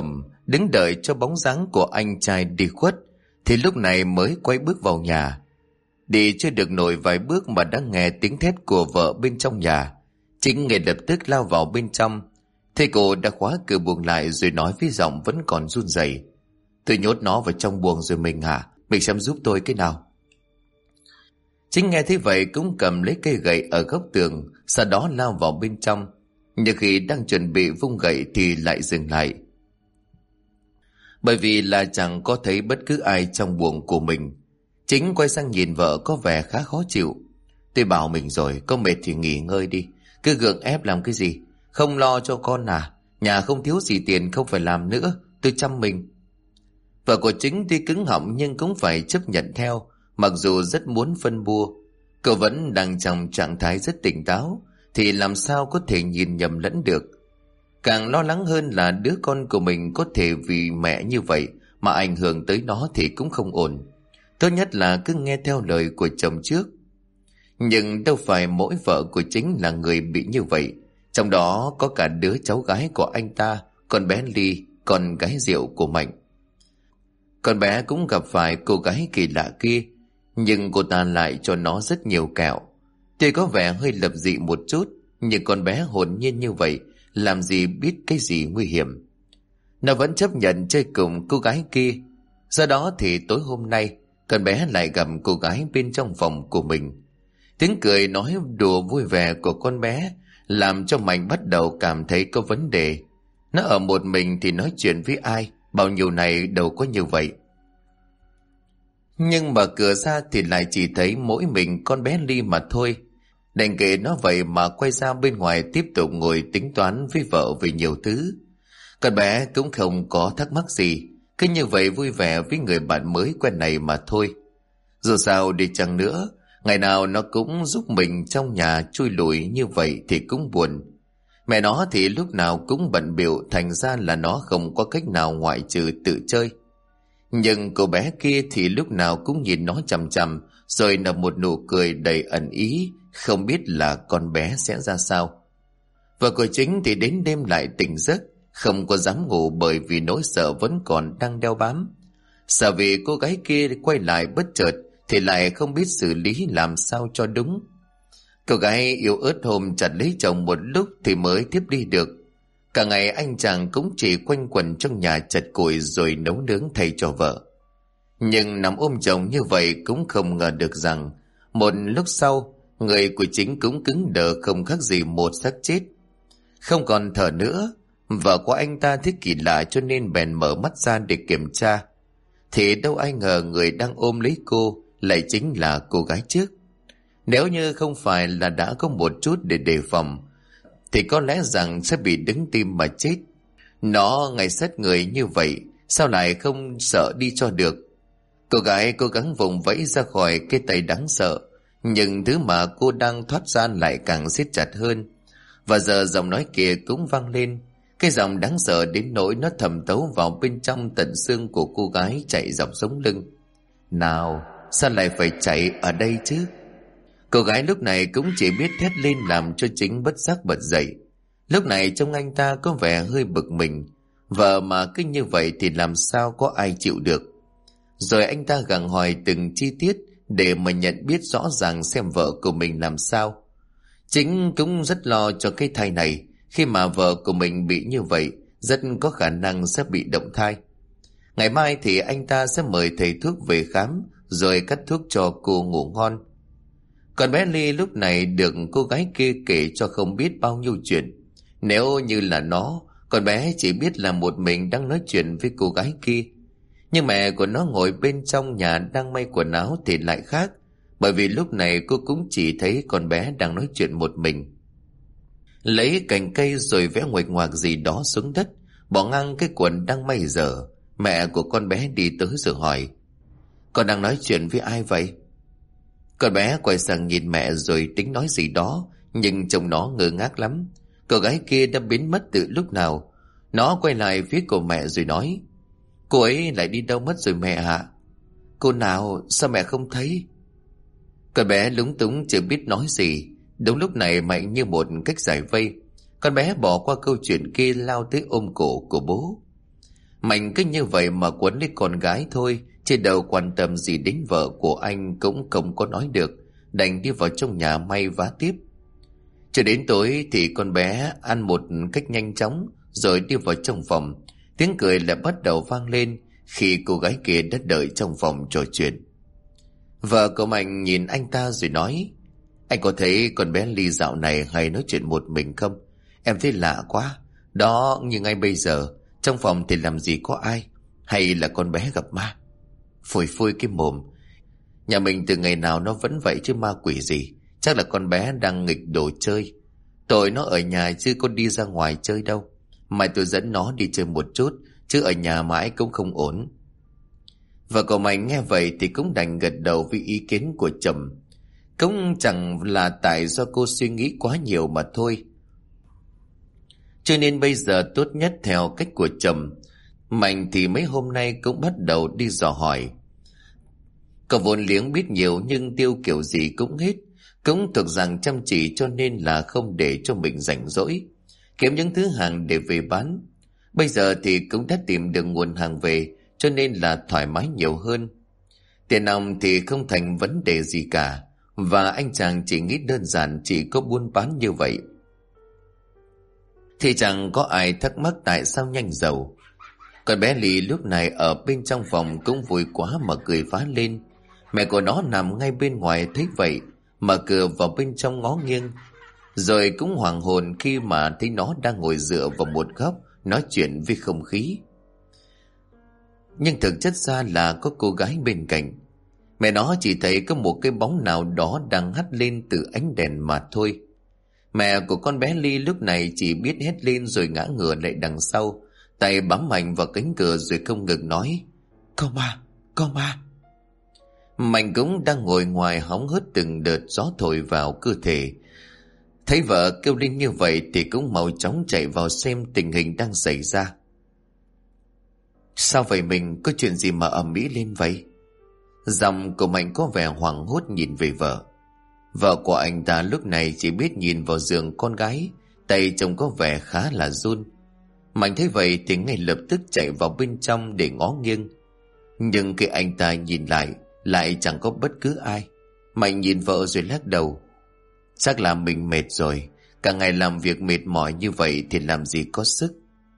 đứng đợi cho bóng dáng của anh trai đi khuất, thì lúc này mới quay bước vào nhà. Đi chưa được nổi vài bước mà đã nghe tiếng thét của vợ bên trong nhà. Chính ngay lập tức lao vào bên trong. Thấy cô đã khóa cửa buồng lại rồi nói với giọng vẫn còn run rẩy: "Tôi nhốt nó vào trong buồng rồi mình hả? Mình xem giúp tôi cái nào." Chính nghe thấy vậy cũng cầm lấy cây gậy ở góc tường, sau đó lao vào bên trong. Nhưng khi đang chuẩn bị vung gậy thì lại dừng lại. Bởi vì là chẳng có thấy bất cứ ai trong buồng của mình. Chính quay sang nhìn vợ có vẻ khá khó chịu. "Tôi bảo mình rồi, có mệt thì nghỉ ngơi đi. Cứ gượng ép làm cái gì? Không lo cho con à? Nhà không thiếu gì tiền, không phải làm nữa. Tôi chăm mình." Vợ của Chính tuy cứng họng nhưng cũng phải chấp nhận theo. Mặc dù rất muốn phân bua, cậu vẫn đang trong trạng thái rất tỉnh táo, thì làm sao có thể nhìn nhầm lẫn được. Càng lo lắng hơn là đứa con của mình có thể vì mẹ như vậy mà ảnh hưởng tới nó thì cũng không ổn. Tốt nhất là cứ nghe theo lời của chồng trước. Nhưng đâu phải mỗi vợ của Chính là người bị như vậy. Trong đó có cả đứa cháu gái của anh ta, con bé Ly, con gái rượu của Mạnh. Con bé cũng gặp phải cô gái kỳ lạ kia, nhưng cô ta lại cho nó rất nhiều kẹo. Tuy có vẻ hơi lập dị một chút, nhưng con bé hồn nhiên như vậy, làm gì biết cái gì nguy hiểm. Nó vẫn chấp nhận chơi cùng cô gái kia. Do đó thì tối hôm nay, con bé lại gặp cô gái bên trong phòng của mình. Tiếng cười nói đùa vui vẻ của con bé làm cho Mạnh bắt đầu cảm thấy có vấn đề. Nó ở một mình thì nói chuyện với ai, bao nhiêu này đâu có như vậy. Nhưng mở cửa ra thì lại chỉ thấy mỗi mình con bé Ly mà thôi. Đành kệ nó vậy mà quay ra bên ngoài tiếp tục ngồi tính toán với vợ về nhiều thứ. Con bé cũng không có thắc mắc gì, cứ như vậy vui vẻ với người bạn mới quen này mà thôi. Dù sao đi chăng nữa, ngày nào nó cũng giúp mình trong nhà chui lủi như vậy thì cũng buồn. Mẹ nó thì lúc nào cũng bận bịu, thành ra là nó không có cách nào ngoại trừ tự chơi. Nhưng cô bé kia thì lúc nào cũng nhìn nó chằm chằm, rồi nở một nụ cười đầy ẩn ý, không biết là con bé sẽ ra sao. Vợ của Chính thì đến đêm lại tỉnh giấc, không có dám ngủ bởi vì nỗi sợ vẫn còn đang đeo bám. Sợ vì cô gái kia quay lại bất chợt thì lại không biết xử lý làm sao cho đúng. Cô gái yếu ớt hôm chặt lấy chồng một lúc thì mới tiếp đi được. Cả ngày anh chàng cũng chỉ quanh quẩn trong nhà chặt củi rồi nấu nướng thay cho vợ. Nhưng nằm ôm chồng như vậy cũng không ngờ được rằng một lúc sau, người của Chính cũng cứng đờ không khác gì một xác chết. Không còn thở nữa. Vợ của anh ta thấy kỳ lạ cho nên bèn mở mắt ra để kiểm tra. Thì đâu ai ngờ người đang ôm lấy cô lại chính là cô gái trước. Nếu như không phải là đã có một chút để đề phòng thì có lẽ rằng sẽ bị đứng tim mà chết. Nó ngay sát người như vậy, sao lại không sợ đi cho được. Cô gái cố gắng vùng vẫy ra khỏi cái tay đáng sợ, nhưng thứ mà cô đang thoát ra lại càng siết chặt hơn. Và giờ giọng nói kia cũng vang lên, cái giọng đáng sợ đến nỗi nó thẩm thấu vào bên trong tận xương của cô gái chạy dọc sống lưng. Nào, sao lại phải chạy ở đây chứ? Cô gái lúc này cũng chỉ biết thét lên làm cho Chính bất giác bật dậy. Lúc này trông anh ta có vẻ hơi bực mình. Vợ mà cứ như vậy thì làm sao có ai chịu được. Rồi anh ta gặng hỏi từng chi tiết để mà nhận biết rõ ràng xem vợ của mình làm sao. Chính cũng rất lo cho cái thai này. Khi mà vợ của mình bị như vậy, rất có khả năng sẽ bị động thai. Ngày mai thì anh ta sẽ mời thầy thuốc về khám, rồi cắt thuốc cho cô ngủ ngon. Còn bé Ly lúc này được cô gái kia kể cho không biết bao nhiêu chuyện. Nếu như là nó, con bé chỉ biết là một mình đang nói chuyện với cô gái kia. Nhưng mẹ của nó ngồi bên trong nhà đang may quần áo thì lại khác. Bởi vì lúc này cô cũng chỉ thấy con bé đang nói chuyện một mình. Lấy cành cây rồi vẽ nguệch ngoạc gì đó xuống đất, bỏ ngang cái quần đang may dở. Mẹ của con bé đi tới rồi hỏi: Con đang nói chuyện với ai vậy? Con bé quay sang nhìn mẹ rồi tính nói gì đó, nhưng trông nó ngơ ngác lắm. Cô gái kia đã biến mất từ lúc nào. Nó quay lại phía của mẹ rồi nói: Cô ấy lại đi đâu mất rồi mẹ ạ? Cô nào, sao mẹ không thấy? Con bé lúng túng chưa biết nói gì. Đúng lúc này Mạnh như một cách giải vây, con bé bỏ qua câu chuyện kia lao tới ôm cổ của bố. Mạnh cứ như vậy mà quấn lấy con gái thôi, chứ đâu quan tâm gì đến vợ của anh, cũng không có nói được, đành đi vào trong nhà may vá tiếp. Cho đến tối thì con bé ăn một cách nhanh chóng rồi đi vào trong phòng. Tiếng cười lại bắt đầu vang lên khi cô gái kia đã đợi trong phòng trò chuyện. Vợ của Mạnh nhìn anh ta rồi nói: Anh có thấy con bé Ly dạo này hay nói chuyện một mình không? Em thấy lạ quá. Đó, như ngay bây giờ trong phòng thì làm gì có ai? Hay là con bé gặp ma? Phủi phui cái mồm. Nhà mình từ ngày nào nó vẫn vậy chứ ma quỷ gì. Chắc là con bé đang nghịch đồ chơi. Tội nó ở nhà chứ có đi ra ngoài chơi đâu. Mai tôi dẫn nó đi chơi một chút, chứ ở nhà mãi cũng không ổn. Vợ của Mạnh nghe vậy thì cũng đành gật đầu với ý kiến của chồng. Cũng chẳng là tại do cô suy nghĩ quá nhiều mà thôi. Cho nên bây giờ tốt nhất theo cách của chồng. Mạnh thì mấy hôm nay cũng bắt đầu đi dò hỏi. Cậu vốn liếng biết nhiều nhưng tiêu kiểu gì cũng hết. Cũng thuộc rằng chăm chỉ cho nên là không để cho mình rảnh rỗi kiếm những thứ hàng để về bán. Bây giờ thì cũng đã tìm được nguồn hàng về, cho nên là thoải mái nhiều hơn. Tiền nong thì không thành vấn đề gì cả, và anh chàng chỉ nghĩ đơn giản chỉ có buôn bán như vậy thì chẳng có ai thắc mắc tại sao nhanh giàu. Con bé Ly lúc này ở bên trong phòng cũng vui quá mà cười phá lên. Mẹ của nó nằm ngay bên ngoài thấy vậy, mở cửa vào bên trong ngó nghiêng, rồi cũng hoảng hồn khi mà thấy nó đang ngồi dựa vào một góc nói chuyện với không khí. Nhưng thực chất ra là có cô gái bên cạnh. Mẹ nó chỉ thấy có một cái bóng nào đó đang hắt lên từ ánh đèn mà thôi. Mẹ của con bé Ly lúc này chỉ biết hét lên rồi ngã ngửa lại đằng sau, tay bám mạnh vào cánh cửa rồi không ngừng nói: Có ma, có ma. Mạnh cũng đang ngồi ngoài hóng hớt từng đợt gió thổi vào cơ thể. Thấy vợ kêu lên như vậy thì cũng mau chóng chạy vào xem tình hình đang xảy ra. Sao vậy mình, có chuyện gì mà ầm ĩ lên vậy? Giọng của Mạnh có vẻ hoảng hốt nhìn về vợ. Vợ của anh ta lúc này chỉ biết nhìn vào giường con gái, tay trông có vẻ khá là run. Mạnh thấy vậy thì ngay lập tức chạy vào bên trong để ngó nghiêng. Nhưng khi anh ta nhìn lại chẳng có bất cứ ai. Mạnh nhìn vợ rồi lắc đầu. Chắc là mình mệt rồi, cả ngày làm việc mệt mỏi như vậy thì làm gì có sức.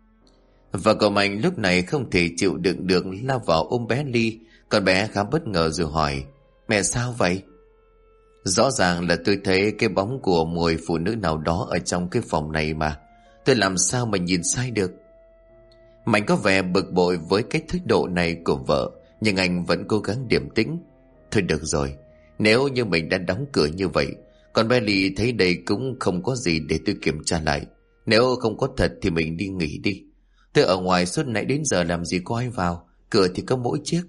Vợ của Mạnh lúc này không thể chịu đựng được, lao vào ôm bé Ly. Con bé khá bất ngờ rồi hỏi: Mẹ sao vậy? Rõ ràng là tôi thấy cái bóng của một người phụ nữ nào đó ở trong cái phòng này mà. Tôi làm sao mà nhìn sai được? Mạnh có vẻ bực bội với cái thái độ này của vợ, nhưng anh vẫn cố gắng điềm tĩnh. Thôi được rồi, nếu như mình đã đóng cửa như vậy, còn bé Ly thấy đây cũng không có gì để tôi kiểm tra lại. Nếu không có thật thì mình đi nghỉ đi. Tôi ở ngoài suốt nãy đến giờ làm gì có ai vào, cửa thì có mỗi chiếc.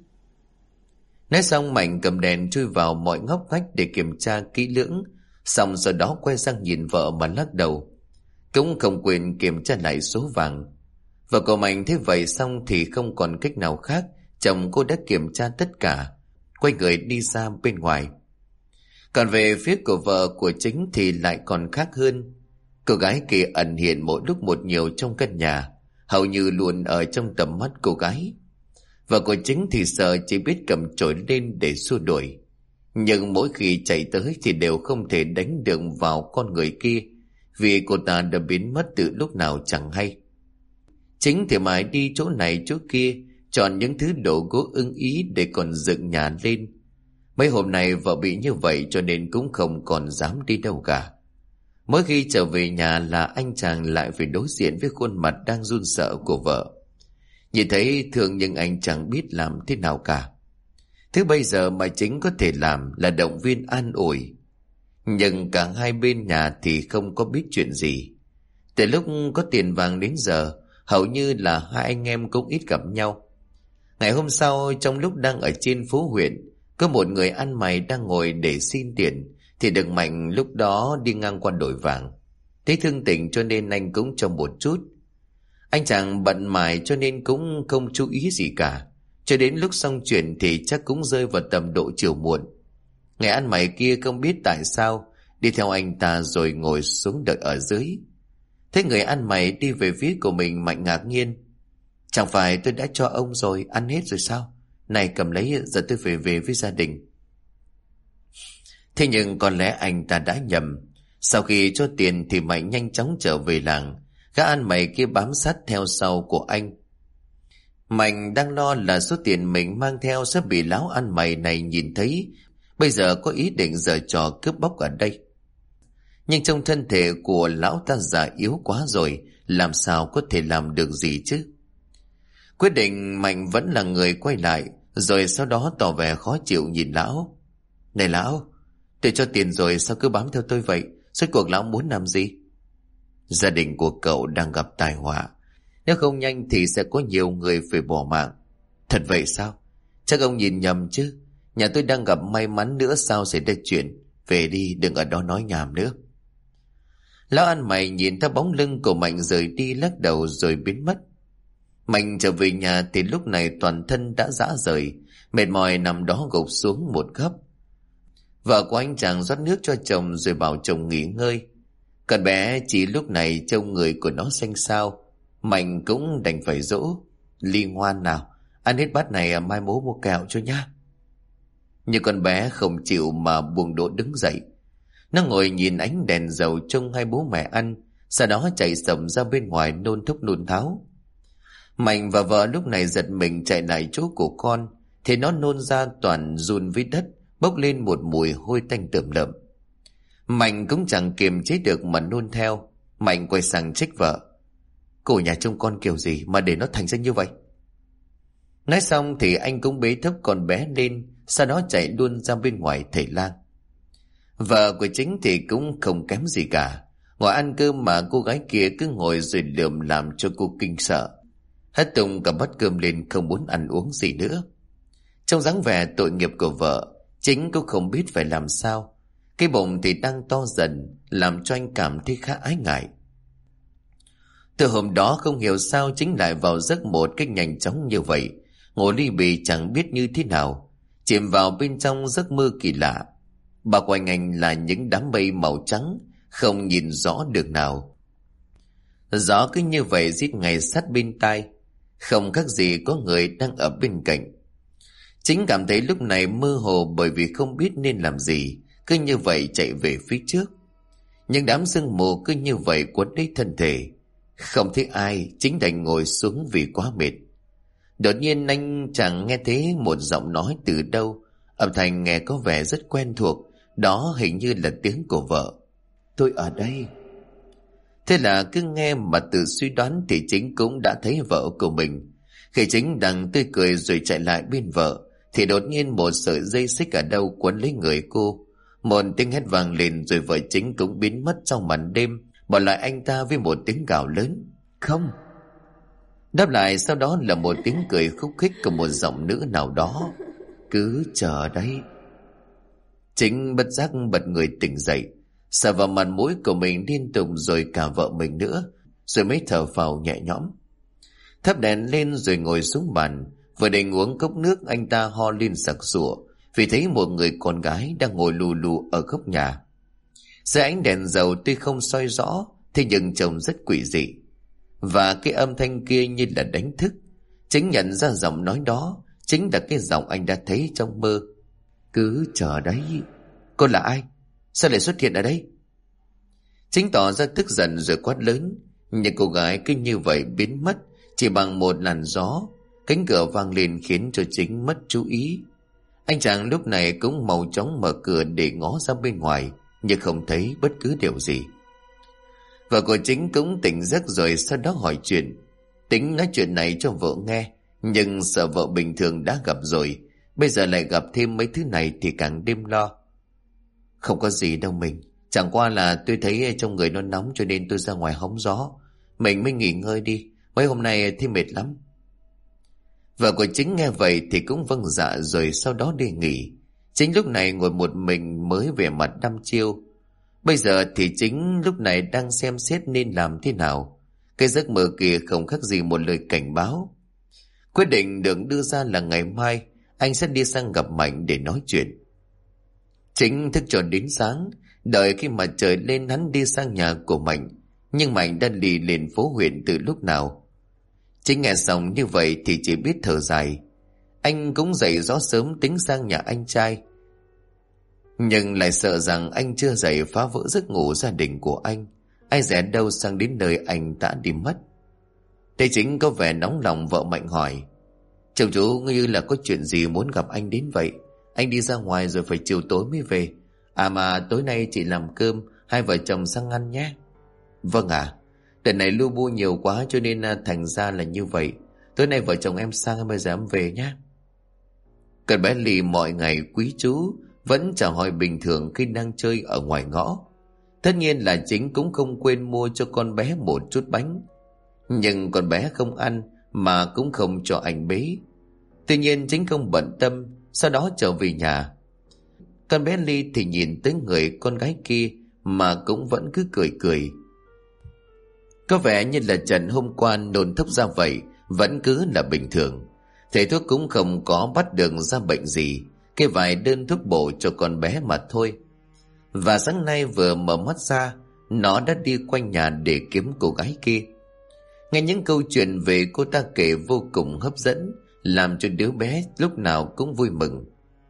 Nói xong Mạnh cầm đèn chui vào mọi ngóc ngách để kiểm tra kỹ lưỡng, xong sau đó quay sang nhìn vợ mà lắc đầu. Cũng không quên kiểm tra lại số vàng. Vợ của Mạnh thấy vậy xong thì không còn cách nào khác, chồng cô đã kiểm tra tất cả, quay người đi ra bên ngoài. Còn về phía của vợ của Chính thì lại còn khác hơn. Cô gái kia ẩn hiện mỗi lúc một nhiều trong căn nhà, hầu như luôn ở trong tầm mắt cô gái. Vợ của Chính thì sợ, chỉ biết cầm chổi lên để xua đuổi. Nhưng mỗi khi chạy tới thì đều không thể đánh được vào con người kia, vì cô ta đã biến mất từ lúc nào chẳng hay. Chính thì mãi đi chỗ này chỗ kia, chọn những thứ đồ gỗ ưng ý để còn dựng nhà lên. Mấy hôm nay vợ bị như vậy cho nên cũng không còn dám đi đâu cả. Mỗi khi trở về nhà là anh chàng lại phải đối diện với khuôn mặt đang run sợ của vợ. Nhìn thấy thương nhưng anh chẳng biết làm thế nào cả. Thứ bây giờ mà Chính có thể làm là động viên an ủi. Nhưng cả hai bên nhà thì không có biết chuyện gì. Từ lúc có tiền vàng đến giờ, hầu như là hai anh em cũng ít gặp nhau. Ngày hôm sau, trong lúc đang ở trên phố huyện, có một người ăn mày đang ngồi để xin tiền, thì được Mạnh lúc đó đi ngang qua đổi vàng. Thấy thương tình cho nên anh cũng cho một chút. Anh chàng bận mải cho nên cũng không chú ý gì cả. Cho đến lúc xong chuyện thì chắc cũng rơi vào tầm độ chiều muộn. Người ăn mày kia không biết tại sao đi theo anh ta rồi ngồi xuống đợi ở dưới. Thấy người ăn mày đi về phía của mình, Mạnh ngạc nhiên. Chẳng phải tôi đã cho ông rồi, ăn hết rồi sao? Này cầm lấy, giờ tôi phải về với gia đình. Thế nhưng có lẽ anh ta đã nhầm. Sau khi cho tiền thì Mạnh nhanh chóng trở về làng. Gã ăn mày kia bám sát theo sau của anh. Mạnh đang lo là số tiền mình mang theo sẽ bị lão ăn mày này nhìn thấy. Bây giờ có ý định giở trò cướp bóc ở đây. Nhưng trong thân thể của lão ta già yếu quá rồi, làm sao có thể làm được gì chứ? Quyết định Mạnh vẫn là người quay lại, rồi sau đó tỏ vẻ khó chịu nhìn lão. Này lão, tôi cho tiền rồi sao cứ bám theo tôi vậy? Rốt cuộc lão muốn làm gì? Gia đình của cậu đang gặp tai họa. Nếu không nhanh thì sẽ có nhiều người phải bỏ mạng. Thật vậy sao? Chắc ông nhìn nhầm chứ. Nhà tôi đang gặp may mắn nữa sao xảy ra chuyện. Về đi, đừng ở đó nói nhảm nữa. Lão ăn mày nhìn theo bóng lưng của Mạnh rời đi, lắc đầu rồi biến mất. Mạnh trở về nhà thì lúc này toàn thân đã rã rời, mệt mỏi nằm đó gục xuống một góc. Vợ của anh chàng rót nước cho chồng rồi bảo chồng nghỉ ngơi. Con bé chỉ lúc này trông người của nó xanh xao. Mạnh cũng đành phải dỗ. Ly ngoan nào, ăn hết bát này mai bố mua kẹo cho nhá. Nhưng con bé không chịu mà buông đũa đứng dậy. Nó ngồi nhìn ánh đèn dầu trông hai bố mẹ ăn, sau đó chạy sầm ra bên ngoài nôn thốc nôn tháo. Mạnh và vợ lúc này giật mình chạy lại chỗ của con, thì nó nôn ra toàn run với đất, bốc lên một mùi hôi tanh tởm lợm. Mạnh cũng chẳng kiềm chế được mà nôn theo. Mạnh quay sang trách vợ. Cô nhà trông con kiểu gì mà để nó thành ra như vậy? Nói xong thì anh cũng bế thấp con bé lên, sau đó chạy luôn ra bên ngoài thầy lang. Vợ của chính thì cũng không kém gì cả. Ngồi ăn cơm mà cô gái kia cứ ngồi rồi lườm làm cho cô kinh sợ. Hết tung cả bát cơm lên không muốn ăn uống gì nữa. Trong dáng vẻ tội nghiệp của vợ, chính cũng không biết phải làm sao. Cái bụng thì đang to dần, làm cho anh cảm thấy khá ái ngại. Từ hôm đó không hiểu sao chính lại vào giấc một cách nhanh chóng như vậy. Ngủ ly bì chẳng biết như thế nào, chìm vào bên trong giấc mơ kỳ lạ. Bao quanh anh là những đám mây màu trắng, không nhìn rõ được nào. Gió cứ như vậy rít ngay sát bên tai, không khác gì có người đang ở bên cạnh. Chính cảm thấy lúc này mơ hồ bởi vì không biết nên làm gì, cứ như vậy chạy về phía trước. Nhưng đám sương mù cứ như vậy quấn lấy thân thể. Không thấy ai, chính đành ngồi xuống vì quá mệt. Đột nhiên anh chẳng nghe thấy một giọng nói từ đâu, âm thanh nghe có vẻ rất quen thuộc. Đó hình như là tiếng của vợ. Tôi ở đây. Thế là cứ nghe mà tự suy đoán thì chính cũng đã thấy vợ của mình. Khi chính đang tươi cười rồi chạy lại bên vợ, thì đột nhiên một sợi dây xích ở đâu quấn lấy người cô. Một tiếng hét vang lên rồi vợ chính cũng biến mất trong màn đêm, bỏ lại anh ta với một tiếng gào lớn. Không. Đáp lại sau đó là một tiếng cười khúc khích của một giọng nữ nào đó. Cứ chờ đấy. Chính bất giác bật người tỉnh dậy, sờ vào mặt mũi của mình liên tục rồi cả vợ mình nữa, rồi mới thở phào nhẹ nhõm. Thắp đèn lên rồi ngồi xuống bàn. Vừa định uống cốc nước, anh ta ho lên sặc sụa vì thấy một người con gái đang ngồi lù lù ở góc nhà. Dưới ánh đèn dầu tuy không soi rõ, thế nhưng trông rất quỷ dị. Và cái âm thanh kia như là đánh thức. Chính nhận ra giọng nói đó chính là cái giọng anh đã thấy trong mơ. Cứ chờ đấy. Cô là ai? Sao lại xuất hiện ở đây? Chính tỏ ra tức giận rồi quát lớn. Nhưng cô gái cứ như vậy biến mất chỉ bằng một làn gió. Cánh cửa vang lên khiến cho chính mất chú ý. Anh chàng lúc này cũng mau chóng mở cửa để ngó ra bên ngoài, nhưng không thấy bất cứ điều gì. Vợ của chính cũng tỉnh giấc rồi sau đó hỏi chuyện. Tính nói chuyện này cho vợ nghe, nhưng sợ vợ bình thường đã gặp rồi, bây giờ lại gặp thêm mấy thứ này thì càng đêm lo. Không có gì đâu mình, chẳng qua là tôi thấy trong người nó nóng cho nên tôi ra ngoài hóng gió. Mình mới nghỉ ngơi đi, mấy hôm nay thì mệt lắm. Vợ của chính nghe vậy thì cũng vâng dạ rồi sau đó đi nghỉ. Chính lúc này ngồi một mình mới về mặt đăm chiêu. Bây giờ thì chính lúc này đang xem xét nên làm thế nào. Cái giấc mơ kia không khác gì một lời cảnh báo. Quyết định được đưa ra là ngày mai anh sẽ đi sang gặp Mạnh để nói chuyện. Chính thức cho đến sáng, đợi khi mà trời lên hắn đi sang nhà của Mạnh. Nhưng Mạnh đã lì lên phố huyện từ lúc nào. Chính nghe xong như vậy thì chỉ biết thở dài. Anh cũng dậy rõ sớm tính sang nhà anh trai, nhưng lại sợ rằng anh chưa dậy phá vỡ giấc ngủ gia đình của anh. Ai dè đâu sang đến nơi anh đã đi mất. Thầy Chính có vẻ nóng lòng, vợ Mạnh hỏi: chồng chú như là có chuyện gì muốn gặp anh đến vậy? Anh đi ra ngoài rồi phải chiều tối mới về. À mà tối nay chị làm cơm, hai vợ chồng sang ăn nhé. Vâng ạ. Đợt này lu bu nhiều quá cho nên thành ra là như vậy. Tối nay vợ chồng em sang, bây giờ em về nhé. Con bé Ly mọi ngày quý chú vẫn chào hỏi bình thường khi đang chơi ở ngoài ngõ. Tất nhiên là Chính cũng không quên mua cho con bé một chút bánh, nhưng con bé không ăn mà cũng không cho anh bế. Tuy nhiên Chính không bận tâm. Sau đó trở về nhà, con bé Ly thì nhìn tới người con gái kia mà cũng vẫn cứ cười cười. Có vẻ như là Trần hôm qua nôn thốc ra vậy, vẫn cứ là bình thường. Thầy thuốc cũng không có bắt được ra bệnh gì, cái vài đơn thuốc bổ cho con bé mà thôi. Và sáng nay vừa mở mắt ra, nó đã đi quanh nhà để kiếm cô gái kia. Nghe những câu chuyện về cô ta kể vô cùng hấp dẫn, làm cho đứa bé lúc nào cũng vui mừng.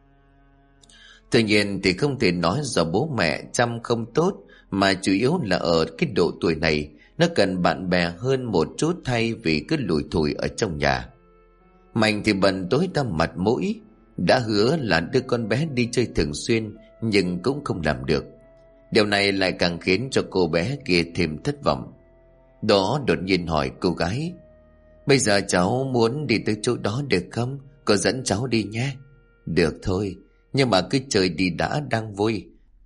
Tuy nhiên thì không thể nói do bố mẹ chăm không tốt, mà chủ yếu là ở cái độ tuổi này nó cần bạn bè hơn một chút thay vì cứ lủi thủi ở trong nhà. Mạnh thì bận tối tăm mặt mũi, đã hứa là đưa con bé đi chơi thường xuyên nhưng cũng không làm được. Điều này lại càng khiến cho cô bé kia thêm thất vọng. Đó đột nhiên hỏi cô gái: bây giờ cháu muốn đi tới chỗ đó được không? Cô dẫn cháu đi nhé. Được thôi, nhưng mà cứ chơi đi đã, đang vui.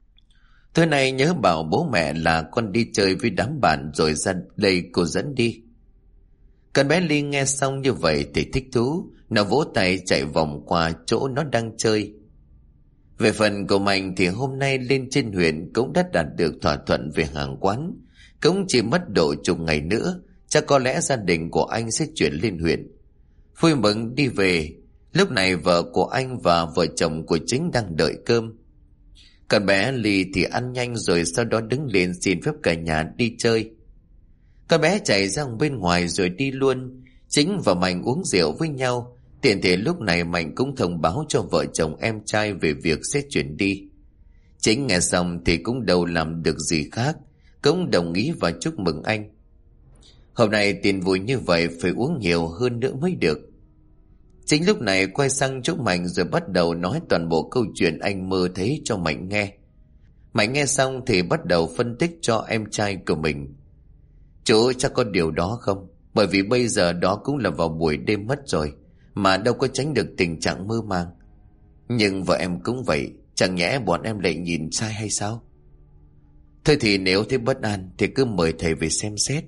Tối nay nhớ bảo bố mẹ là con đi chơi với đám bạn rồi ra đây cô dẫn đi. Con bé Ly nghe xong như vậy thì thích thú, nó vỗ tay chạy vòng qua chỗ nó đang chơi. Về phần của Mạnh thì hôm nay lên trên huyện cũng đã đạt được thỏa thuận về hàng quán. Cũng chỉ mất độ chục ngày nữa, chắc có lẽ gia đình của anh sẽ chuyển lên huyện. Vui mừng đi về. Lúc này vợ của anh và vợ chồng của Chính đang đợi cơm. Con bé Ly thì ăn nhanh rồi sau đó đứng lên xin phép cả nhà đi chơi. Con bé chạy ra bên ngoài rồi đi luôn. Chính và Mạnh uống rượu với nhau. Tiện thể lúc này Mạnh cũng thông báo cho vợ chồng em trai về việc sẽ chuyển đi. Chính nghe xong thì cũng đâu làm được gì khác, cũng đồng ý và chúc mừng anh. Hôm nay tiền vui như vậy phải uống nhiều hơn nữa mới được. Chính lúc này quay sang chỗ Mạnh rồi bắt đầu nói toàn bộ câu chuyện anh mơ thấy cho Mạnh nghe. Mạnh nghe xong thì bắt đầu phân tích cho em trai của mình. Chú chắc có điều đó không? Bởi vì bây giờ đó cũng là vào buổi đêm mất rồi, mà đâu có tránh được tình trạng mơ màng. Nhưng vợ em cũng vậy, chẳng nhẽ bọn em lại nhìn sai hay sao? Thôi thì nếu thấy bất an thì cứ mời thầy về xem xét.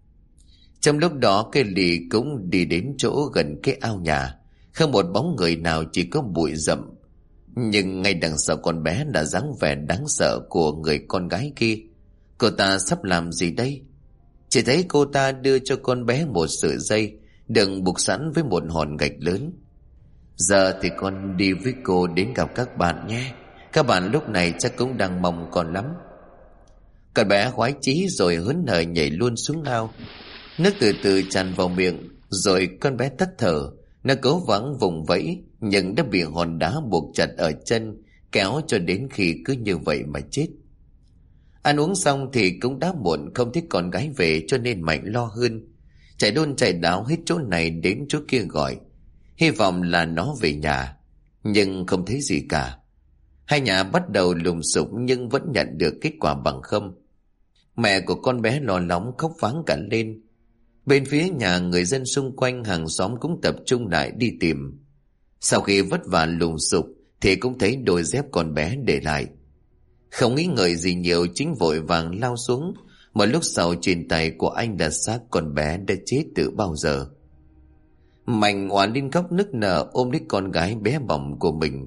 Trong lúc đó cây lì cũng đi đến chỗ gần cái ao nhà. Không một bóng người nào, chỉ có bụi rậm. Nhưng ngay đằng sau con bé là dáng vẻ đáng sợ của người con gái kia. Cô ta sắp làm gì đây? Chỉ thấy cô ta đưa cho con bé một sợi dây đừng buộc sẵn với một hòn gạch lớn. Giờ thì con đi với cô đến gặp các bạn nhé. Các bạn lúc này chắc cũng đang mong con lắm. Con bé khoái chí rồi hớn hở nhảy luôn xuống ao. Nước từ từ tràn vào miệng, rồi con bé tắt thở. Nó cố gắng vùng vẫy nhưng đã bị hòn đá buộc chặt ở chân, kéo cho đến khi cứ như vậy mà chết. Ăn uống xong thì cũng đã muộn, không thấy con gái về cho nên Mạnh lo hơn. Chạy đôn chạy đáo hết chỗ này đến chỗ kia gọi, hy vọng là nó về nhà, nhưng không thấy gì cả. Hai nhà bắt đầu lùng sục nhưng vẫn nhận được kết quả bằng không. Mẹ của con bé lo lắng khóc váng cả lên. Bên phía nhà, người dân xung quanh hàng xóm cũng tập trung lại đi tìm. Sau khi vất vả lùng sục thì cũng thấy đôi dép con bé để lại. Không nghĩ ngợi gì nhiều, Chính vội vàng lao xuống. Một lúc sau trên tay của anh là xác con bé đã chết từ bao giờ. Mạnh oán lên khóc nức nở ôm lấy con gái bé bỏng của mình.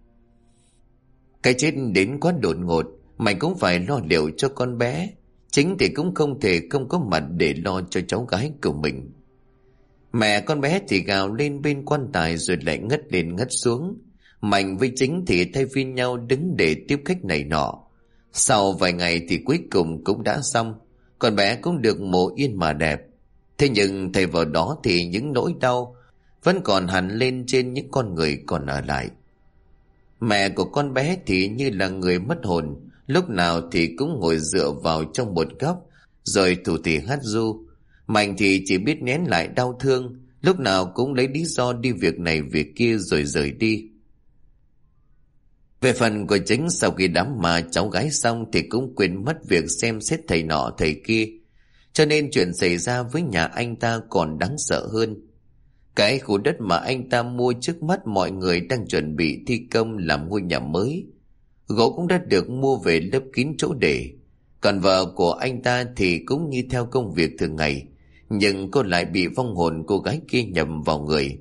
Cái chết đến quá đột ngột, Mạnh cũng phải lo liệu cho con bé. Chính thì cũng không thể không có mặt để lo cho cháu gái của mình. Mẹ con bé thì gào lên bên quan tài rồi lại ngất lên ngất xuống. Mạnh với Chính thì thay phiên nhau đứng để tiếp khách này nọ. Sau vài ngày thì cuối cùng cũng đã xong. Con bé cũng được mổ yên mà đẹp. Thế nhưng thay vào đó thì những nỗi đau vẫn còn hằn lên trên những con người còn ở lại. Mẹ của con bé thì như là người mất hồn, lúc nào thì cũng ngồi dựa vào trong một góc rồi thủ thỉ hát ru. Mạnh thì chỉ biết nén lại đau thương, lúc nào cũng lấy lý do đi việc này việc kia rồi rời đi. Về phần của Chính, sau khi đám ma cháu gái xong thì cũng quên mất việc xem xét thầy nọ thầy kia, cho nên chuyện xảy ra với nhà anh ta còn đáng sợ hơn. Cái khu đất mà anh ta mua trước mắt mọi người đang chuẩn bị thi công làm ngôi nhà mới, gỗ cũng đã được mua về lấp kín chỗ để. Còn vợ của anh ta thì cũng như theo công việc thường ngày, nhưng cô lại bị vong hồn cô gái kia nhầm vào người.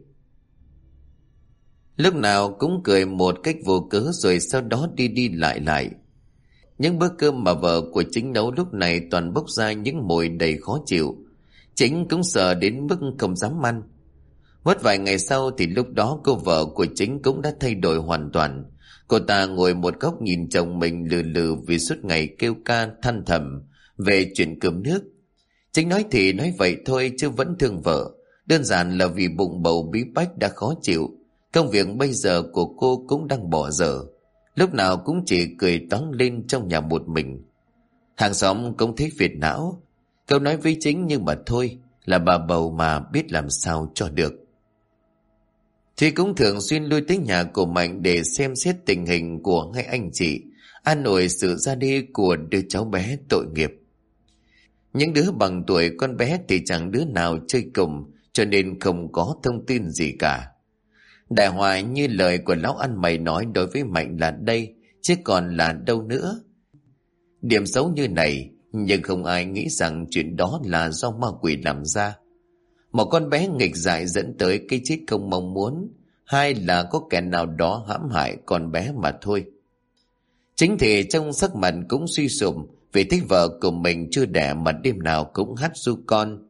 Lúc nào cũng cười một cách vô cớ rồi sau đó đi đi lại lại. Những bữa cơm mà vợ của Chính nấu lúc này toàn bốc ra những mùi đầy khó chịu. Chính cũng sợ đến mức không dám ăn. Mất vài ngày sau thì lúc đó cô vợ của Chính cũng đã thay đổi hoàn toàn. Cô ta ngồi một góc nhìn chồng mình lừ lừ vì suốt ngày kêu ca than thầm về chuyện cơm nước. Chính nói thì nói vậy thôi chứ vẫn thương vợ. Đơn giản là vì bụng bầu bí bách đã khó chịu. Công việc bây giờ của cô cũng đang bỏ dở. Lúc nào cũng chỉ cười toáng lên trong nhà một mình. Hàng xóm cũng thấy phiền não. Câu nói với Chính nhưng mà thôi, là bà bầu mà biết làm sao cho được. Thì cũng thường xuyên lui tới nhà của Mạnh để xem xét tình hình của hai anh chị, an ủi sự ra đi của đứa cháu bé tội nghiệp. Những đứa bằng tuổi con bé thì chẳng đứa nào chơi cùng, cho nên không có thông tin gì cả. Đại họa như lời của lão ăn mày nói đối với Mạnh là đây, chứ còn là đâu nữa. Điểm xấu như này, nhưng không ai nghĩ rằng chuyện đó là do ma quỷ làm ra. Một con bé nghịch dại dẫn tới cái chết không mong muốn, hay là có kẻ nào đó hãm hại con bé mà thôi. Chính thì trong sắc mặt cũng suy sụp vì thấy vợ của mình chưa đẻ mà đêm nào cũng hát ru con.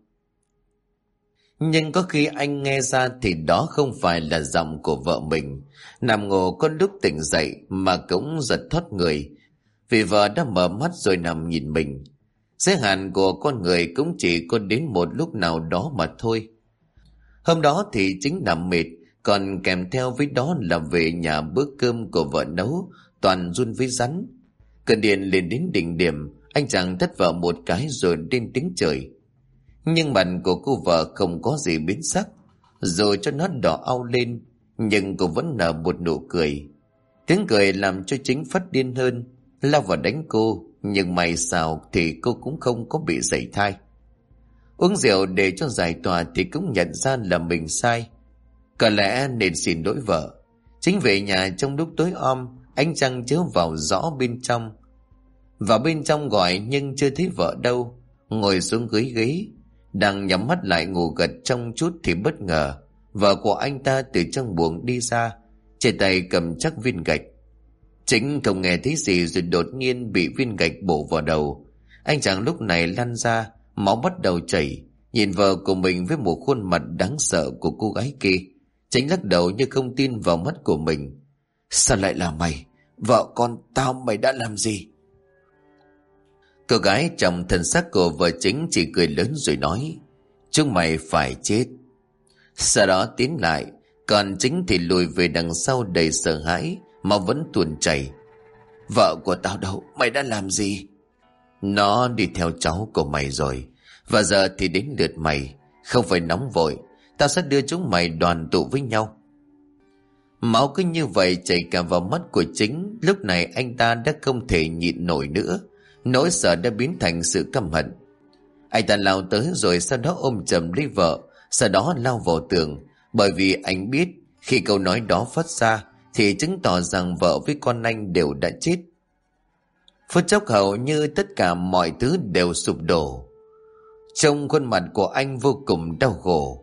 Nhưng có khi anh nghe ra thì đó không phải là giọng của vợ mình. Nằm ngủ con lúc tỉnh dậy mà cũng giật thoát người, vì vợ đã mở mắt rồi nằm nhìn mình. Giới hạn của con người cũng chỉ có đến một lúc nào đó mà thôi. Hôm đó thì Chính nằm mệt, còn kèm theo với đó là về nhà bữa cơm của vợ nấu toàn run với rắn. Cơn điên lên đến đỉnh điểm, anh chàng thất vợ một cái rồi lên tiếng trời. Nhưng mặt của cô vợ không có gì biến sắc, rồi cho nó đỏ au lên, nhưng cô vẫn nở một nụ cười. Tiếng cười làm cho Chính phát điên hơn, lao vào đánh cô, nhưng may sao thì cô cũng không có bị sảy thai. Uống rượu để cho giải tỏa thì cũng nhận ra là mình sai, có lẽ nên xin lỗi vợ. Chính về nhà trong lúc tối om, ánh trăng chiếu vào rõ bên trong. Vào bên trong gọi nhưng chưa thấy vợ đâu. Ngồi xuống ghế, đang nhắm mắt lại ngủ gật trong chút thì bất ngờ vợ của anh ta từ trong buồng đi ra, trên tay cầm chắc viên gạch. Chính không nghe thấy gì rồi đột nhiên bị viên gạch bổ vào đầu. Anh chàng lúc này lăn ra, máu bắt đầu chảy, nhìn vợ của mình với một khuôn mặt đáng sợ của cô gái kia. Chính lắc đầu như không tin vào mắt của mình. Sao lại là mày? Vợ con tao mày đã làm gì? Cô gái trong thân xác của vợ Chính chỉ cười lớn rồi nói, chúng mày phải chết. Sau đó tiến lại, còn Chính thì lùi về đằng sau đầy sợ hãi, mà vẫn tuôn chảy. Vợ của tao đâu? Mày đã làm gì? Nó đi theo cháu của mày rồi, và giờ thì đến lượt mày. Không phải nóng vội, tao sẽ đưa chúng mày đoàn tụ với nhau. Máu cứ như vậy chảy cả vào mắt của Chính. Lúc này anh ta đã không thể nhịn nổi nữa, nỗi sợ đã biến thành sự căm hận. Anh ta lao tới rồi sau đó ôm chầm lấy vợ, sau đó lao vào tường, bởi vì anh biết khi câu nói đó phát ra thì chứng tỏ rằng vợ với con anh đều đã chết. Phút chốc hầu như tất cả mọi thứ đều sụp đổ. Trong khuôn mặt của anh vô cùng đau khổ.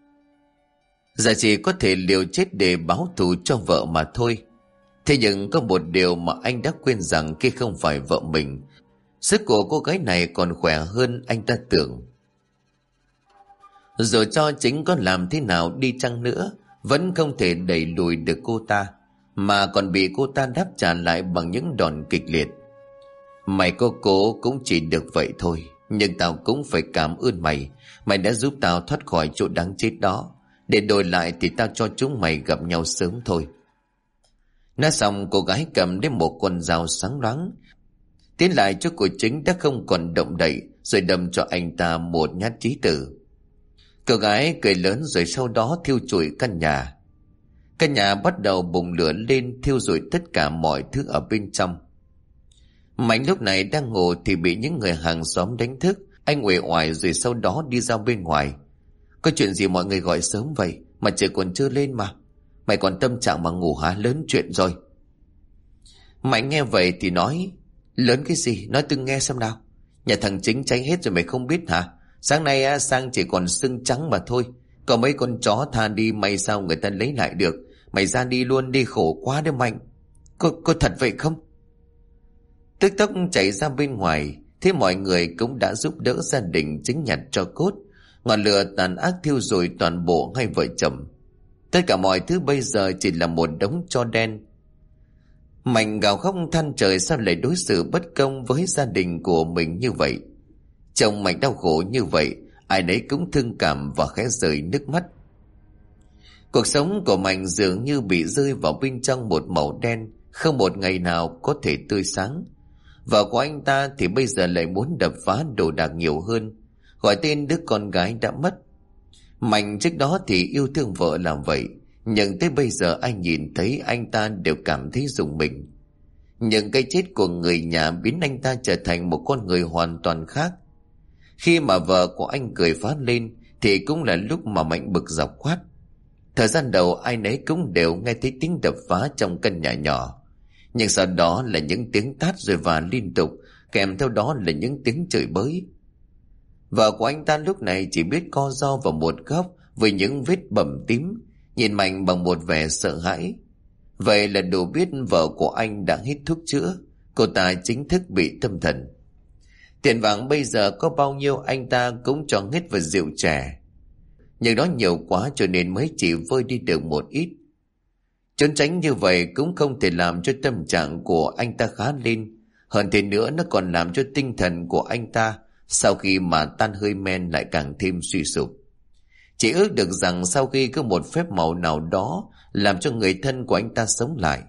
Giờ chỉ có thể liều chết để báo thù cho vợ mà thôi. Thế nhưng có một điều mà anh đã quên rằng kia không phải vợ mình. Sức của cô gái này còn khỏe hơn anh ta tưởng. Rồi cho Chính có làm thế nào đi chăng nữa, vẫn không thể đẩy lùi được cô ta, mà còn bị cô ta đáp trả lại bằng những đòn kịch liệt. Mày có cố cũng chỉ được vậy thôi. nhưng tao cũng phải cảm ơn mày. Mày đã giúp tao thoát khỏi chỗ đáng chết đó. Để đổi lại thì tao cho chúng mày gặp nhau sớm thôi. Nói xong, cô gái cầm đến một con dao sáng loáng, tiến lại trước của Chính đã không còn động đậy, rồi đâm cho anh ta một nhát chí tử. Cô gái cười lớn rồi sau đó thiêu trụi căn nhà. Căn nhà bắt đầu bùng lửa lên, thiêu rụi tất cả mọi thứ ở bên trong. Mạnh lúc này đang ngủ thì bị những người hàng xóm đánh thức. Anh uể oải rồi sau đó đi ra bên ngoài. Có chuyện gì mọi người gọi sớm vậy? Mà trời còn chưa lên mà. Mày còn tâm trạng mà ngủ hả? Lớn chuyện rồi. Mạnh nghe vậy thì nói: Lớn cái gì? Nói tôi nghe xem nào. Nhà thằng Chính cháy hết rồi mày không biết hả? Sáng nay sang chỉ còn xương trắng mà thôi. Có mấy con chó tha đi, may sao người ta lấy lại được. Mày ra đi luôn đi, khổ quá đấy Mạnh. Có thật vậy không? Tức tốc chạy ra bên ngoài, thế mọi người cũng đã giúp đỡ gia đình Chính nhặt tro cốt. Ngọn lửa tàn ác thiêu rụi toàn bộ hai vợ chồng. Tất cả mọi thứ bây giờ chỉ là một đống tro đen. Mạnh gào khóc than trời, sao lại đối xử bất công với gia đình của mình như vậy. Chồng Mạnh đau khổ như vậy, ai nấy cũng thương cảm và khẽ rơi nước mắt. Cuộc sống của Mạnh dường như bị rơi vào bên trong một màu đen, không một ngày nào có thể tươi sáng. Vợ của anh ta thì bây giờ lại muốn đập phá đồ đạc nhiều hơn, gọi tên đứa con gái đã mất. Mạnh trước đó thì yêu thương vợ làm vậy, nhưng tới bây giờ anh nhìn thấy anh ta đều cảm thấy rùng mình. Nhưng cái chết của người nhà biến anh ta trở thành một con người hoàn toàn khác. Khi mà vợ của anh cười phá lên thì cũng là lúc mà Mạnh bực dọc quát. Thời gian đầu ai nấy cũng đều nghe thấy tiếng đập phá trong căn nhà nhỏ, nhưng sau đó là những tiếng tát rồi và liên tục, kèm theo đó là những tiếng chửi bới. Vợ của anh ta lúc này chỉ biết co ro vào một góc với những vết bầm tím, nhìn Mạnh bằng một vẻ sợ hãi. Vậy là đủ biết vợ của anh đã hít thuốc chữa, cô ta chính thức bị tâm thần. Tiền vàng bây giờ có bao nhiêu anh ta cũng cho hết vào rượu chè, nhưng đó nhiều quá cho nên mới chỉ vơi đi được một ít. Trốn tránh như vậy cũng không thể làm cho tâm trạng của anh ta khá lên. Hơn thế nữa, nó còn làm cho tinh thần của anh ta sau khi mà tan hơi men lại càng thêm suy sụp. Chỉ ước được rằng sau khi có một phép màu nào đó làm cho người thân của anh ta sống lại.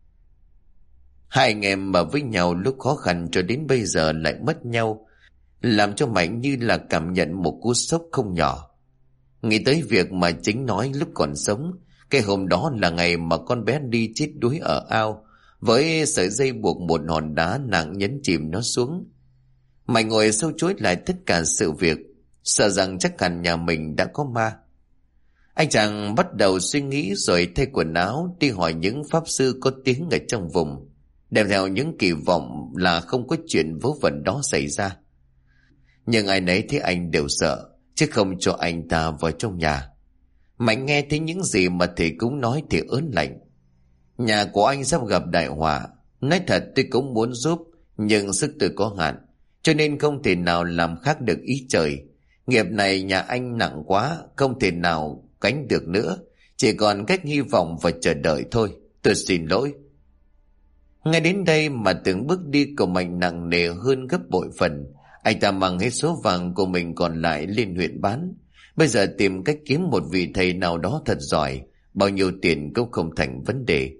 Hai anh em mà với nhau lúc khó khăn cho đến bây giờ lại mất nhau, làm cho Mạnh như là cảm nhận một cú sốc không nhỏ. Nghĩ tới việc mà Chính nói lúc còn sống, cái hôm đó là ngày mà con bé đi chết đuối ở ao, với sợi dây buộc một hòn đá nặng nhấn chìm nó xuống. Mạnh ngồi sâu chuối lại tất cả sự việc, sợ rằng chắc hẳn nhà mình đã có ma. Anh chàng bắt đầu suy nghĩ rồi thay quần áo đi hỏi những pháp sư có tiếng ở trong vùng, đem theo những kỳ vọng là không có chuyện vớ vẩn đó xảy ra. Nhưng ai nấy thấy anh đều sợ, chứ không cho anh ta vào trong nhà. Mạnh nghe thấy những gì mà thầy cúng nói thì ớn lạnh. Nhà của anh sắp gặp đại họa. Nói thật tôi cũng muốn giúp, nhưng sức tôi có hạn, cho nên không thể nào làm khác được ý trời. Nghiệp này nhà anh nặng quá, không thể nào gánh được nữa, chỉ còn cách hy vọng và chờ đợi thôi. Tôi xin lỗi. Ngay đến đây mà từng bước đi của Mạnh nặng nề hơn gấp bội phần. Anh ta mang hết số vàng của mình còn lại lên huyện bán. Bây giờ tìm cách kiếm một vị thầy nào đó thật giỏi, bao nhiêu tiền cũng không thành vấn đề.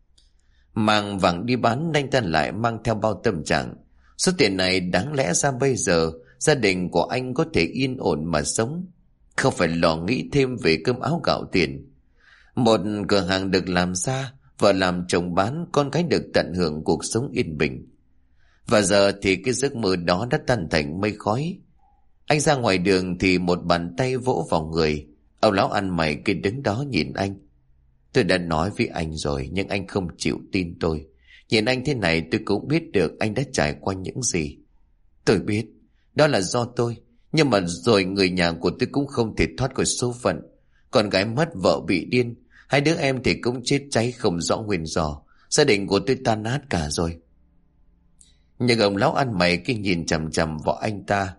Mang vàng đi bán, anh ta lại mang theo bao tâm trạng. Số tiền này đáng lẽ ra bây giờ gia đình của anh có thể yên ổn mà sống, không phải lo nghĩ thêm về cơm áo gạo tiền. Một cửa hàng được làm ra, vợ làm chồng bán, con cái được tận hưởng cuộc sống yên bình. Và giờ thì cái giấc mơ đó đã tan thành mây khói. Anh ra ngoài đường thì một bàn tay vỗ vào người. Ông lão ăn mày kia đứng đó nhìn anh. Tôi đã nói với anh rồi, nhưng anh không chịu tin tôi. Nhìn anh thế này tôi cũng biết được anh đã trải qua những gì. Tôi biết, đó là do tôi. Nhưng mà rồi người nhà của tôi cũng không thể thoát khỏi số phận. Con gái mất, vợ bị điên, hai đứa em thì cũng chết cháy không rõ nguyên do. Gia đình của tôi tan nát cả rồi. Nhưng ông lão ăn mày kia nhìn chằm chằm vào anh ta,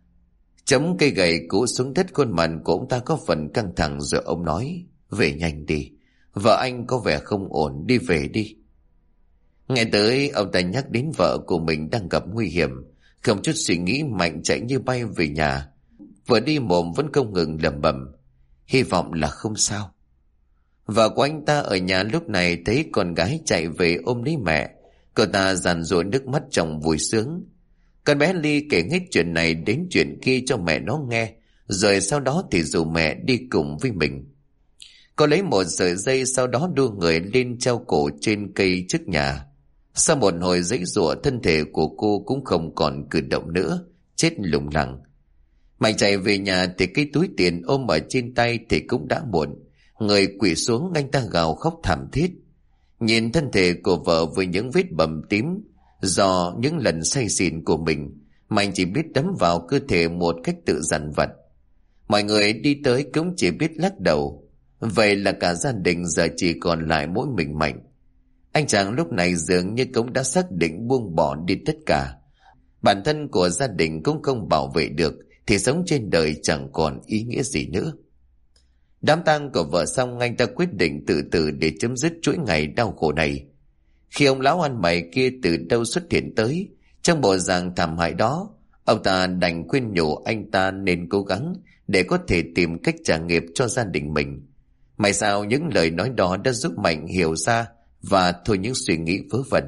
chấm cây gậy cũ xuống đất. Khuôn mặt của ông ta có phần căng thẳng, rồi ông nói: Về nhanh đi, vợ anh có vẻ không ổn, đi về đi. Nghe tới ông ta nhắc đến vợ của mình đang gặp nguy hiểm, Không chút suy nghĩ, Mạnh chạy như bay về nhà. Vừa đi mồm vẫn không ngừng lẩm bẩm, hy vọng là không sao. Vợ của anh ta ở nhà lúc này thấy con gái chạy về ôm lấy mẹ. Cô ta giàn giụa nước mắt trong vui sướng. Con bé Ly kể hết chuyện này đến chuyện kia cho mẹ nó nghe, rồi sau đó thì rủ mẹ đi cùng với mình. Cô lấy một sợi dây, sau đó đưa người lên treo cổ trên cây trước nhà. Sau một hồi giãy giụa, thân thể của cô cũng không còn cử động nữa, chết lủng lẳng. Mạnh chạy về nhà thì cái túi tiền ôm ở trên tay thì cũng đã muộn. Người quỳ xuống, anh ta gào khóc thảm thiết. Nhìn thân thể của vợ với những vết bầm tím do những lần say xỉn của mình, Mạnh chỉ biết đấm vào cơ thể một cách tự dằn vặt. Mọi người đi tới cũng chỉ biết lắc đầu. Vậy là cả gia đình giờ chỉ còn lại mỗi mình Mạnh. Anh chàng lúc này dường như cũng đã xác định buông bỏ đi tất cả. Bản thân của gia đình cũng không bảo vệ được, thì sống trên đời chẳng còn ý nghĩa gì nữa. Đám tang của vợ xong, anh ta quyết định tự tử để chấm dứt chuỗi ngày đau khổ này. Khi ông lão ăn mày kia từ đâu xuất hiện tới, trong bộ dạng thảm hại đó, ông ta đành khuyên nhủ anh ta nên cố gắng để có thể tìm cách trả nghiệp cho gia đình mình. May sao những lời nói đó đã giúp Mạnh hiểu ra và thôi những suy nghĩ vớ vẩn.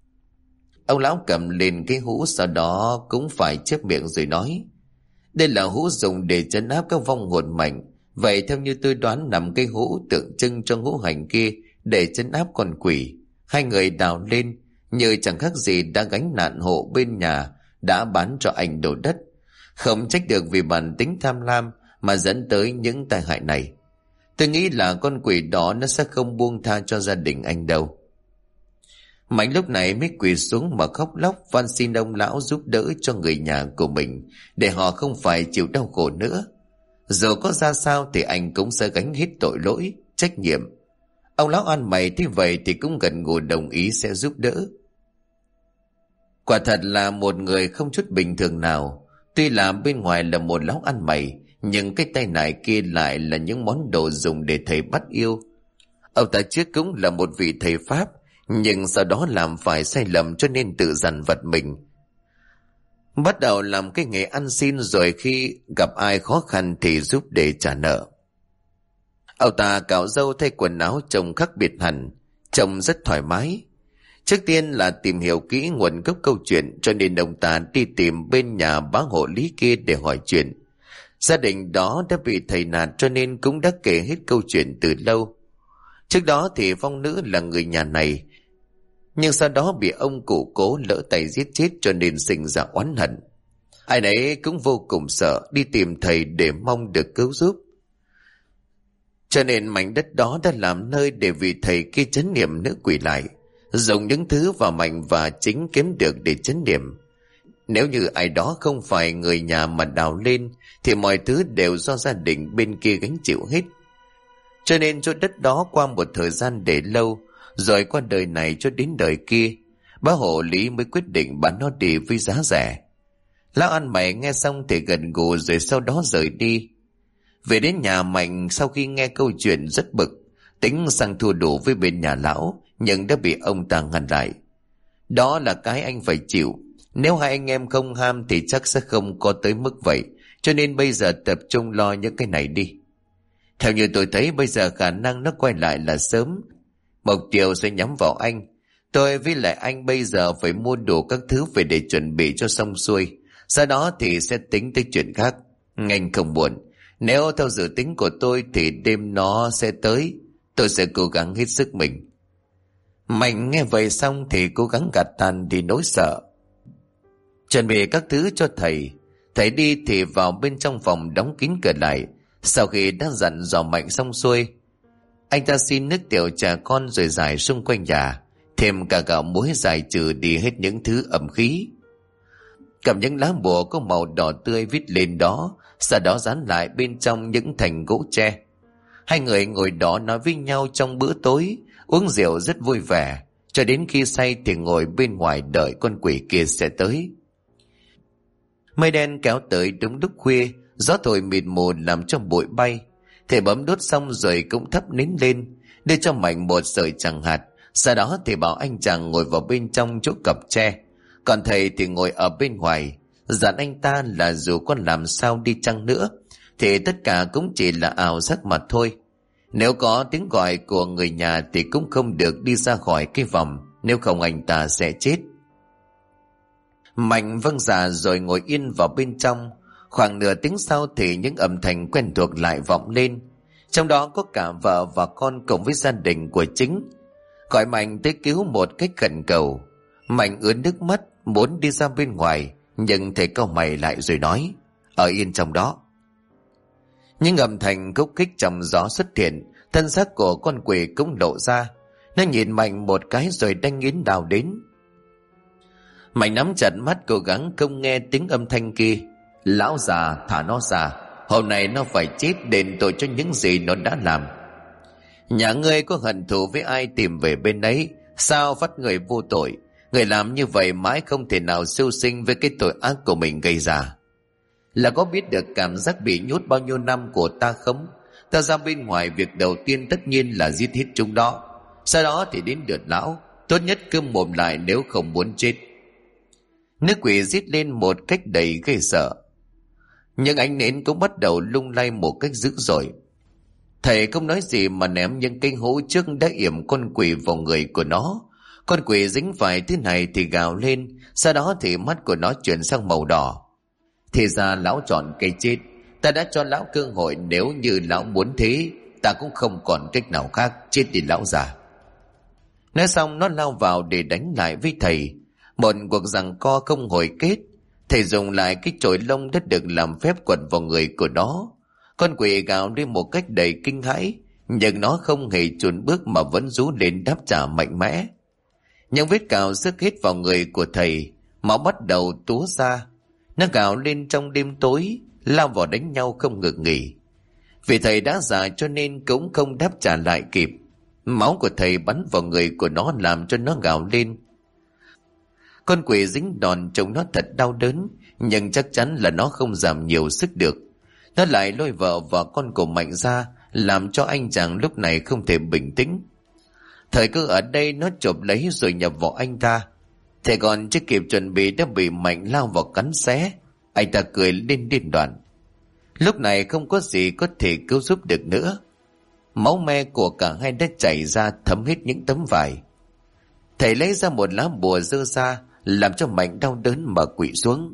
Ông lão cầm lên cái hũ, sau đó cũng phải chép miệng rồi nói, đây là hũ dùng để trấn áp các vong hồn Mạnh. Vậy theo như tôi đoán, nằm cái hũ tượng trưng cho ngũ hành kia để trấn áp con quỷ. Hai người đào lên như chẳng khác gì đã gánh nạn hộ bên nhà đã bán cho anh đổ đất. Không trách được vì bản tính tham lam mà dẫn tới những tai hại này. Tôi nghĩ là con quỷ đó nó sẽ không buông tha cho gia đình anh đâu. Mạnh lúc này mới quỳ xuống mà khóc lóc van xin ông lão giúp đỡ cho người nhà của mình, để họ không phải chịu đau khổ nữa. Dù có ra sao thì anh cũng sẽ gánh hết tội lỗi, trách nhiệm. Ông lão ăn mày thế vậy thì cũng gần gù đồng ý sẽ giúp đỡ. Quả thật là một người không chút bình thường nào. Tuy là bên ngoài là một lão ăn mày, nhưng cái tay nải kia lại là những món đồ dùng để thầy bắt yêu. Ông ta trước cũng là một vị thầy Pháp, nhưng sau đó làm phải sai lầm cho nên tự dằn vặt mình. Bắt đầu làm cái nghề ăn xin, rồi khi gặp ai khó khăn thì giúp để trả nợ. Ông ta cạo râu, thay quần áo trông khác biệt hẳn, trông rất thoải mái. Trước tiên là tìm hiểu kỹ nguồn gốc câu chuyện, cho nên ông ta đi tìm bên nhà bá hộ lý kia để hỏi chuyện. Gia đình đó đã bị thầy nạt cho nên cũng đã kể hết câu chuyện từ lâu. Trước đó thì vong nữ là người nhà này, nhưng sau đó bị ông cụ cố lỡ tay giết chết cho nên sinh ra oán hận. Ai nấy cũng vô cùng sợ, đi tìm thầy để mong được cứu giúp. Cho nên mảnh đất đó đã làm nơi để vị thầy kia trấn niệm nữ quỷ lại, dùng những thứ mà Mạnh và Chính kiếm được để trấn niệm. Nếu như ai đó không phải người nhà mà đào lên thì mọi thứ đều do gia đình bên kia gánh chịu hết. Cho nên chỗ đất đó qua một thời gian để lâu, rồi qua đời này cho đến đời kia, bá hộ lý mới quyết định bán nó đi với giá rẻ. Lão ăn mày nghe xong thì gần gù, rồi sau đó rời đi. Về đến nhà, Mạnh sau khi nghe câu chuyện rất bực, tính sang thua đủ với bên nhà lão, nhưng đã bị ông ta ngăn lại. Đó là cái anh phải chịu. Nếu hai anh em không ham thì chắc sẽ không có tới mức vậy, cho nên bây giờ tập trung lo những cái này đi. Theo như tôi thấy bây giờ khả năng nó quay lại là sớm. Mục tiêu sẽ nhắm vào anh. Tôi với lại anh bây giờ phải mua đủ các thứ về để chuẩn bị cho xong xuôi. Sau đó thì sẽ tính tới chuyện khác. Anh không buồn. Nếu theo dự tính của tôi thì đêm nó sẽ tới. Tôi sẽ cố gắng hết sức mình. Mạnh nghe vậy xong thì cố gắng gạt tan đi nỗi sợ. Chuẩn bị các thứ cho thầy. Thầy đi thì vào bên trong phòng đóng kín cửa lại. Sau khi đã dặn dò Mạnh xong xuôi, anh ta xin nước tiểu trà con rồi rải xung quanh nhà, thêm cả gạo muối giải trừ đi hết những thứ ẩm khí. Cầm những lá bùa có màu đỏ tươi viết lên đó, sau đó dán lại bên trong những thành gỗ tre. Hai người ngồi đó nói với nhau trong bữa tối, uống rượu rất vui vẻ, cho đến khi say thì ngồi bên ngoài đợi con quỷ kia sẽ tới. Mây đen kéo tới đúng lúc khuya, gió thổi mịt mù làm cho bụi bay. Thầy bấm đốt xong rồi cũng thắp nến lên, đưa cho Mạnh một sợi tràng hạt. Sau đó thì bảo anh chàng ngồi vào bên trong chỗ cặp tre, còn thầy thì ngồi ở bên ngoài. dặn anh ta là dù con làm sao đi chăng nữa thì tất cả cũng chỉ là ảo giác mà thôi. Nếu có tiếng gọi của người nhà thì cũng không được đi ra khỏi cái vòng, nếu không anh ta sẽ chết. Mạnh vâng dạ rồi ngồi yên vào bên trong. Khoảng nửa tiếng sau thì những âm thanh quen thuộc lại vọng lên, trong đó có cả vợ và con cùng với gia đình của chính, gọi Mạnh tới cứu một cách khẩn cầu. Mạnh ướt nước mắt muốn đi ra bên ngoài, nhưng thầy cau mày lại rồi nói: ở yên trong đó. Những âm thanh khúc khích trong gió xuất hiện, thân xác của con quỷ cũng lộ ra. Nó nhìn Mạnh một cái rồi đanh nghiến đào đến. Mạnh nắm chặt mắt cố gắng không nghe tiếng âm thanh kia. Lão già, thả nó ra, hôm nay nó phải chết đền tội cho những gì nó đã làm. Nhà ngươi có hận thù với ai tìm về bên ấy, sao bắt người vô tội? Người làm như vậy mãi không thể nào siêu sinh với cái tội ác của mình gây ra. Là có biết được cảm giác bị nhốt bao nhiêu năm của ta không? Ta ra bên ngoài việc đầu tiên tất nhiên là giết hết chúng đó, sau đó thì đến lượt lão. Tốt nhất cứ mồm lại nếu không muốn chết. Nữ quỷ rít lên một cách đầy ghê sợ. Nhưng ánh nến cũng bắt đầu lung lay một cách dữ dội. Thầy không nói gì mà ném những cây hũ trước đã yểm con quỷ vào người của nó. Con quỷ dính phải thứ này thì gào lên, sau đó thì mắt của nó chuyển sang màu đỏ. Thì ra lão chọn cây chết. Ta đã cho lão cơ hội, nếu như lão muốn thế, ta cũng không còn cách nào khác. Chết đi lão già. Nói xong nó lao vào để đánh lại với thầy. Một cuộc giằng co không hồi kết. Thầy dùng lại cái chổi lông đã được làm phép quật vào người của nó. Con quỷ gào lên một cách đầy kinh hãi, nhưng nó không hề chùn bước mà vẫn rú lên đáp trả mạnh mẽ. Những vết cào xước hết vào người của thầy, máu bắt đầu túa ra. Nó gào lên trong đêm tối, lao vào đánh nhau không ngừng nghỉ. Vì thầy đã già cho nên cũng không đáp trả lại kịp. Máu của thầy bắn vào người của nó làm cho nó gào lên. Con quỷ dính đòn trông nó thật đau đớn, nhưng chắc chắn là nó không giảm nhiều sức được. Nó lại lôi vợ và con của Mạnh ra, làm cho anh chàng lúc này không thể bình tĩnh. Thời cơ ở đây nó chộp lấy rồi nhập vào anh ta. Thầy còn chưa kịp chuẩn bị đã bị Mạnh lao vào cắn xé. Anh ta cười lên điên đoạn. Lúc này không có gì có thể cứu giúp được nữa. Máu me của cả hai đã chảy ra thấm hết những tấm vải. Thầy lấy ra một lá bùa dơ ra, làm cho Mạnh đau đớn mà quỵ xuống.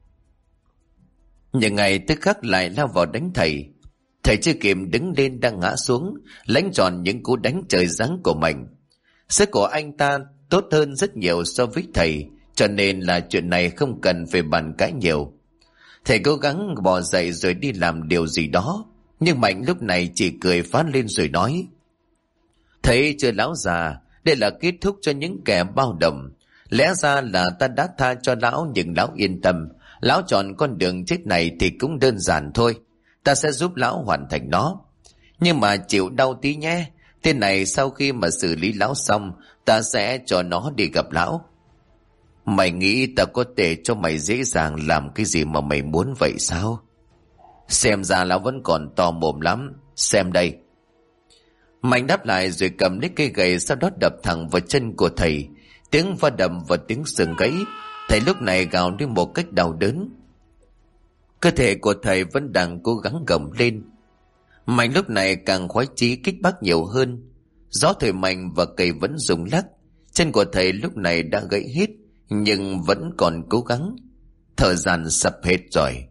Nhưng ngày tức khắc lại lao vào đánh thầy. Thầy chưa kịp đứng lên đang ngã xuống, lãnh tròn những cú đánh trời giáng của Mạnh. Sức của anh ta tốt hơn rất nhiều so với thầy, cho nên là chuyện này không cần phải bàn cãi nhiều. Thầy cố gắng bò dậy rồi đi làm điều gì đó, nhưng Mạnh lúc này chỉ cười phá lên rồi nói: thấy chưa lão già, đây là kết thúc cho những kẻ bao đồng. Lẽ ra là ta đã tha cho lão, nhưng lão yên tâm, lão chọn con đường chết này thì cũng đơn giản thôi. Ta sẽ giúp lão hoàn thành nó. Nhưng mà chịu đau tí nhé. Tên này sau khi mà xử lý lão xong, ta sẽ cho nó đi gặp lão. Mày nghĩ ta có thể cho mày dễ dàng làm cái gì mà mày muốn vậy sao? Xem ra lão vẫn còn to mồm lắm. Xem đây. Mạnh đáp lại rồi cầm lấy cây gậy, sau đó đập thẳng vào chân của thầy. Tiếng va đập và tiếng xương gãy. Thầy lúc này gào lên một cách đau đớn. Cơ thể của thầy vẫn đang cố gắng gầm lên. Mạnh lúc này càng khoái chí kích bác nhiều hơn. Gió thổi mạnh và cây vẫn rung lắc. Chân của thầy lúc này đã gãy hết, nhưng vẫn còn cố gắng. Thời gian sắp hết rồi.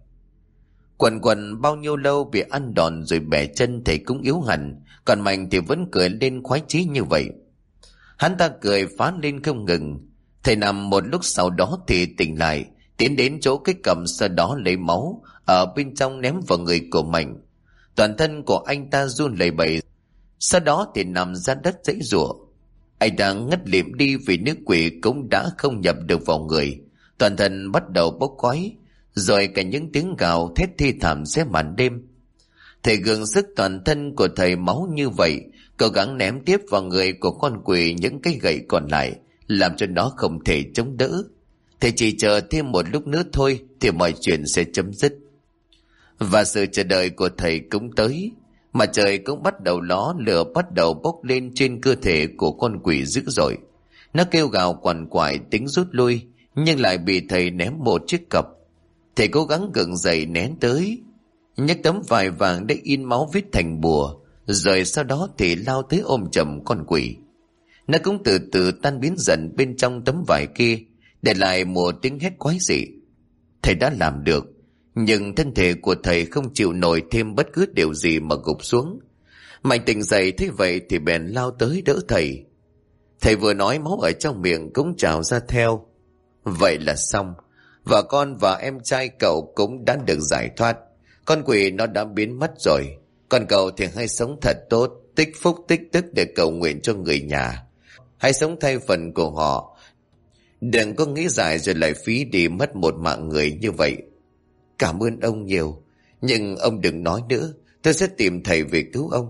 Quần bao nhiêu lâu bị ăn đòn rồi bẻ chân, thầy cũng yếu hẳn. Còn Mạnh thì vẫn cười lên khoái chí như vậy. Hắn ta cười phá lên không ngừng. Thầy nằm một lúc sau đó thì tỉnh lại, tiến đến chỗ cái cầm, sau đó lấy máu ở bên trong ném vào người của Mạnh. Toàn thân của anh ta run lẩy bẩy, sau đó thì nằm ra đất giãy giụa. Anh ta ngất lịm đi vì nước quỷ cũng đã không nhập được vào người. Toàn thân bắt đầu bốc khói, rồi cả những tiếng gào thét thi thảm xé màn đêm. Thầy gượng sức toàn thân của thầy máu như vậy, cố gắng ném tiếp vào người của con quỷ những cái gậy còn lại, làm cho nó không thể chống đỡ. Thầy chỉ chờ thêm một lúc nữa thôi thì mọi chuyện sẽ chấm dứt. Và sự chờ đợi của thầy cũng tới. Mà trời cũng bắt đầu ló, lửa bắt đầu bốc lên trên cơ thể của con quỷ dữ dội. Nó kêu gào quằn quại tính rút lui, nhưng lại bị thầy ném một chiếc cặp. Thầy cố gắng gượng dậy nén tới, nhấc tấm vải vàng để in máu viết thành bùa, rồi sau đó thì lao tới ôm chầm con quỷ. Nó cũng từ từ tan biến dần bên trong tấm vải kia, để lại một tiếng hét quái dị. Thầy đã làm được, nhưng thân thể của thầy không chịu nổi thêm bất cứ điều gì mà gục xuống. Mạnh tỉnh dậy thấy vậy thì bèn lao tới đỡ thầy. Thầy vừa nói máu ở trong miệng cũng trào ra theo. Vậy là xong, vợ con và em trai cậu cũng đã được giải thoát. Con quỷ nó đã biến mất rồi. Còn cậu thì hãy sống thật tốt, tích phúc tích đức để cầu nguyện cho người nhà. Hãy sống thay phần của họ. Đừng có nghĩ dài rồi lại phí đi mất một mạng người như vậy. Cảm ơn ông nhiều, nhưng ông đừng nói nữa, tôi sẽ tìm thầy về cứu ông.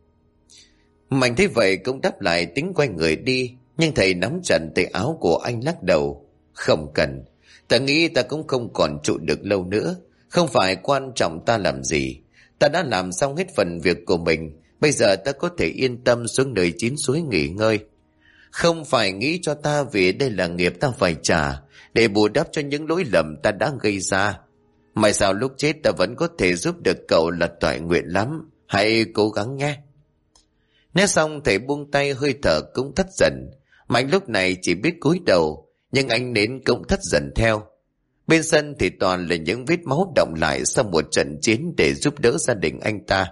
Mạnh thấy vậy cũng đáp lại tính quay người đi, nhưng thầy nắm chặt tay áo của anh lắc đầu. Không cần, ta nghĩ ta cũng không còn trụ được lâu nữa. Không phải quan trọng ta làm gì, ta đã làm xong hết phần việc của mình. Bây giờ ta có thể yên tâm xuống nơi chín suối nghỉ ngơi. Không phải nghĩ cho ta, vì đây là nghiệp ta phải trả, để bù đắp cho những lỗi lầm ta đã gây ra. Mà sao lúc chết ta vẫn có thể giúp được cậu là toại nguyện lắm. Hãy cố gắng nhé. Nói xong thầy buông tay, hơi thở cũng thất dần. Mạnh lúc này chỉ biết cúi đầu, nhưng ánh nến cũng thất dần theo. Bên sân thì toàn là những vết máu đọng lại sau một trận chiến để giúp đỡ gia đình anh ta.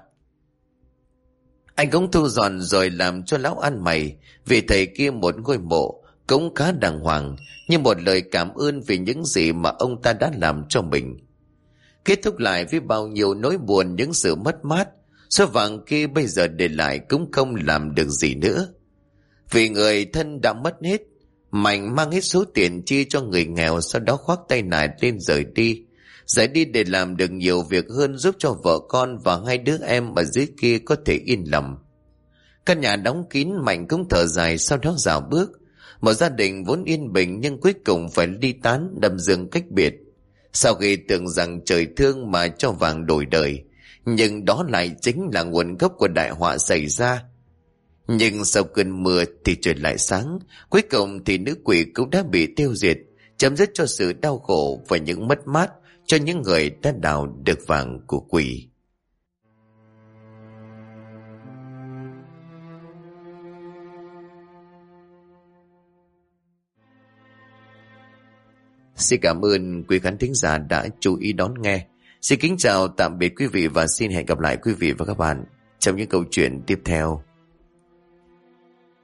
Anh cũng thu dọn rồi làm cho lão ăn mày vì thầy kia một ngôi mộ cũng khá đàng hoàng, như một lời cảm ơn vì những gì mà ông ta đã làm cho mình. Kết thúc lại với bao nhiêu nỗi buồn, những sự mất mát. Số vàng kia bây giờ để lại cũng không làm được gì nữa, vì người thân đã mất hết. Mạnh mang hết số tiền chia cho người nghèo, sau đó khoác tay nải lên rời đi. Rời đi để làm được nhiều việc hơn, giúp cho vợ con và hai đứa em ở dưới kia có thể yên lòng. Căn nhà đóng kín, Mạnh cũng thở dài, sau đó rào bước. Một gia đình vốn yên bình nhưng cuối cùng phải ly tán, đâm dương cách biệt. Sau khi tưởng rằng trời thương mà cho vàng đổi đời, nhưng đó lại chính là nguồn gốc của đại họa xảy ra. Nhưng sau cơn mưa thì trời lại sáng. Cuối cùng thì nữ quỷ cũng đã bị tiêu diệt, chấm dứt cho sự đau khổ và những mất mát cho những người đã đào được vàng của quỷ. Xin cảm ơn quý khán thính giả đã chú ý đón nghe. Xin kính chào tạm biệt quý vị và xin hẹn gặp lại quý vị và các bạn trong những câu chuyện tiếp theo.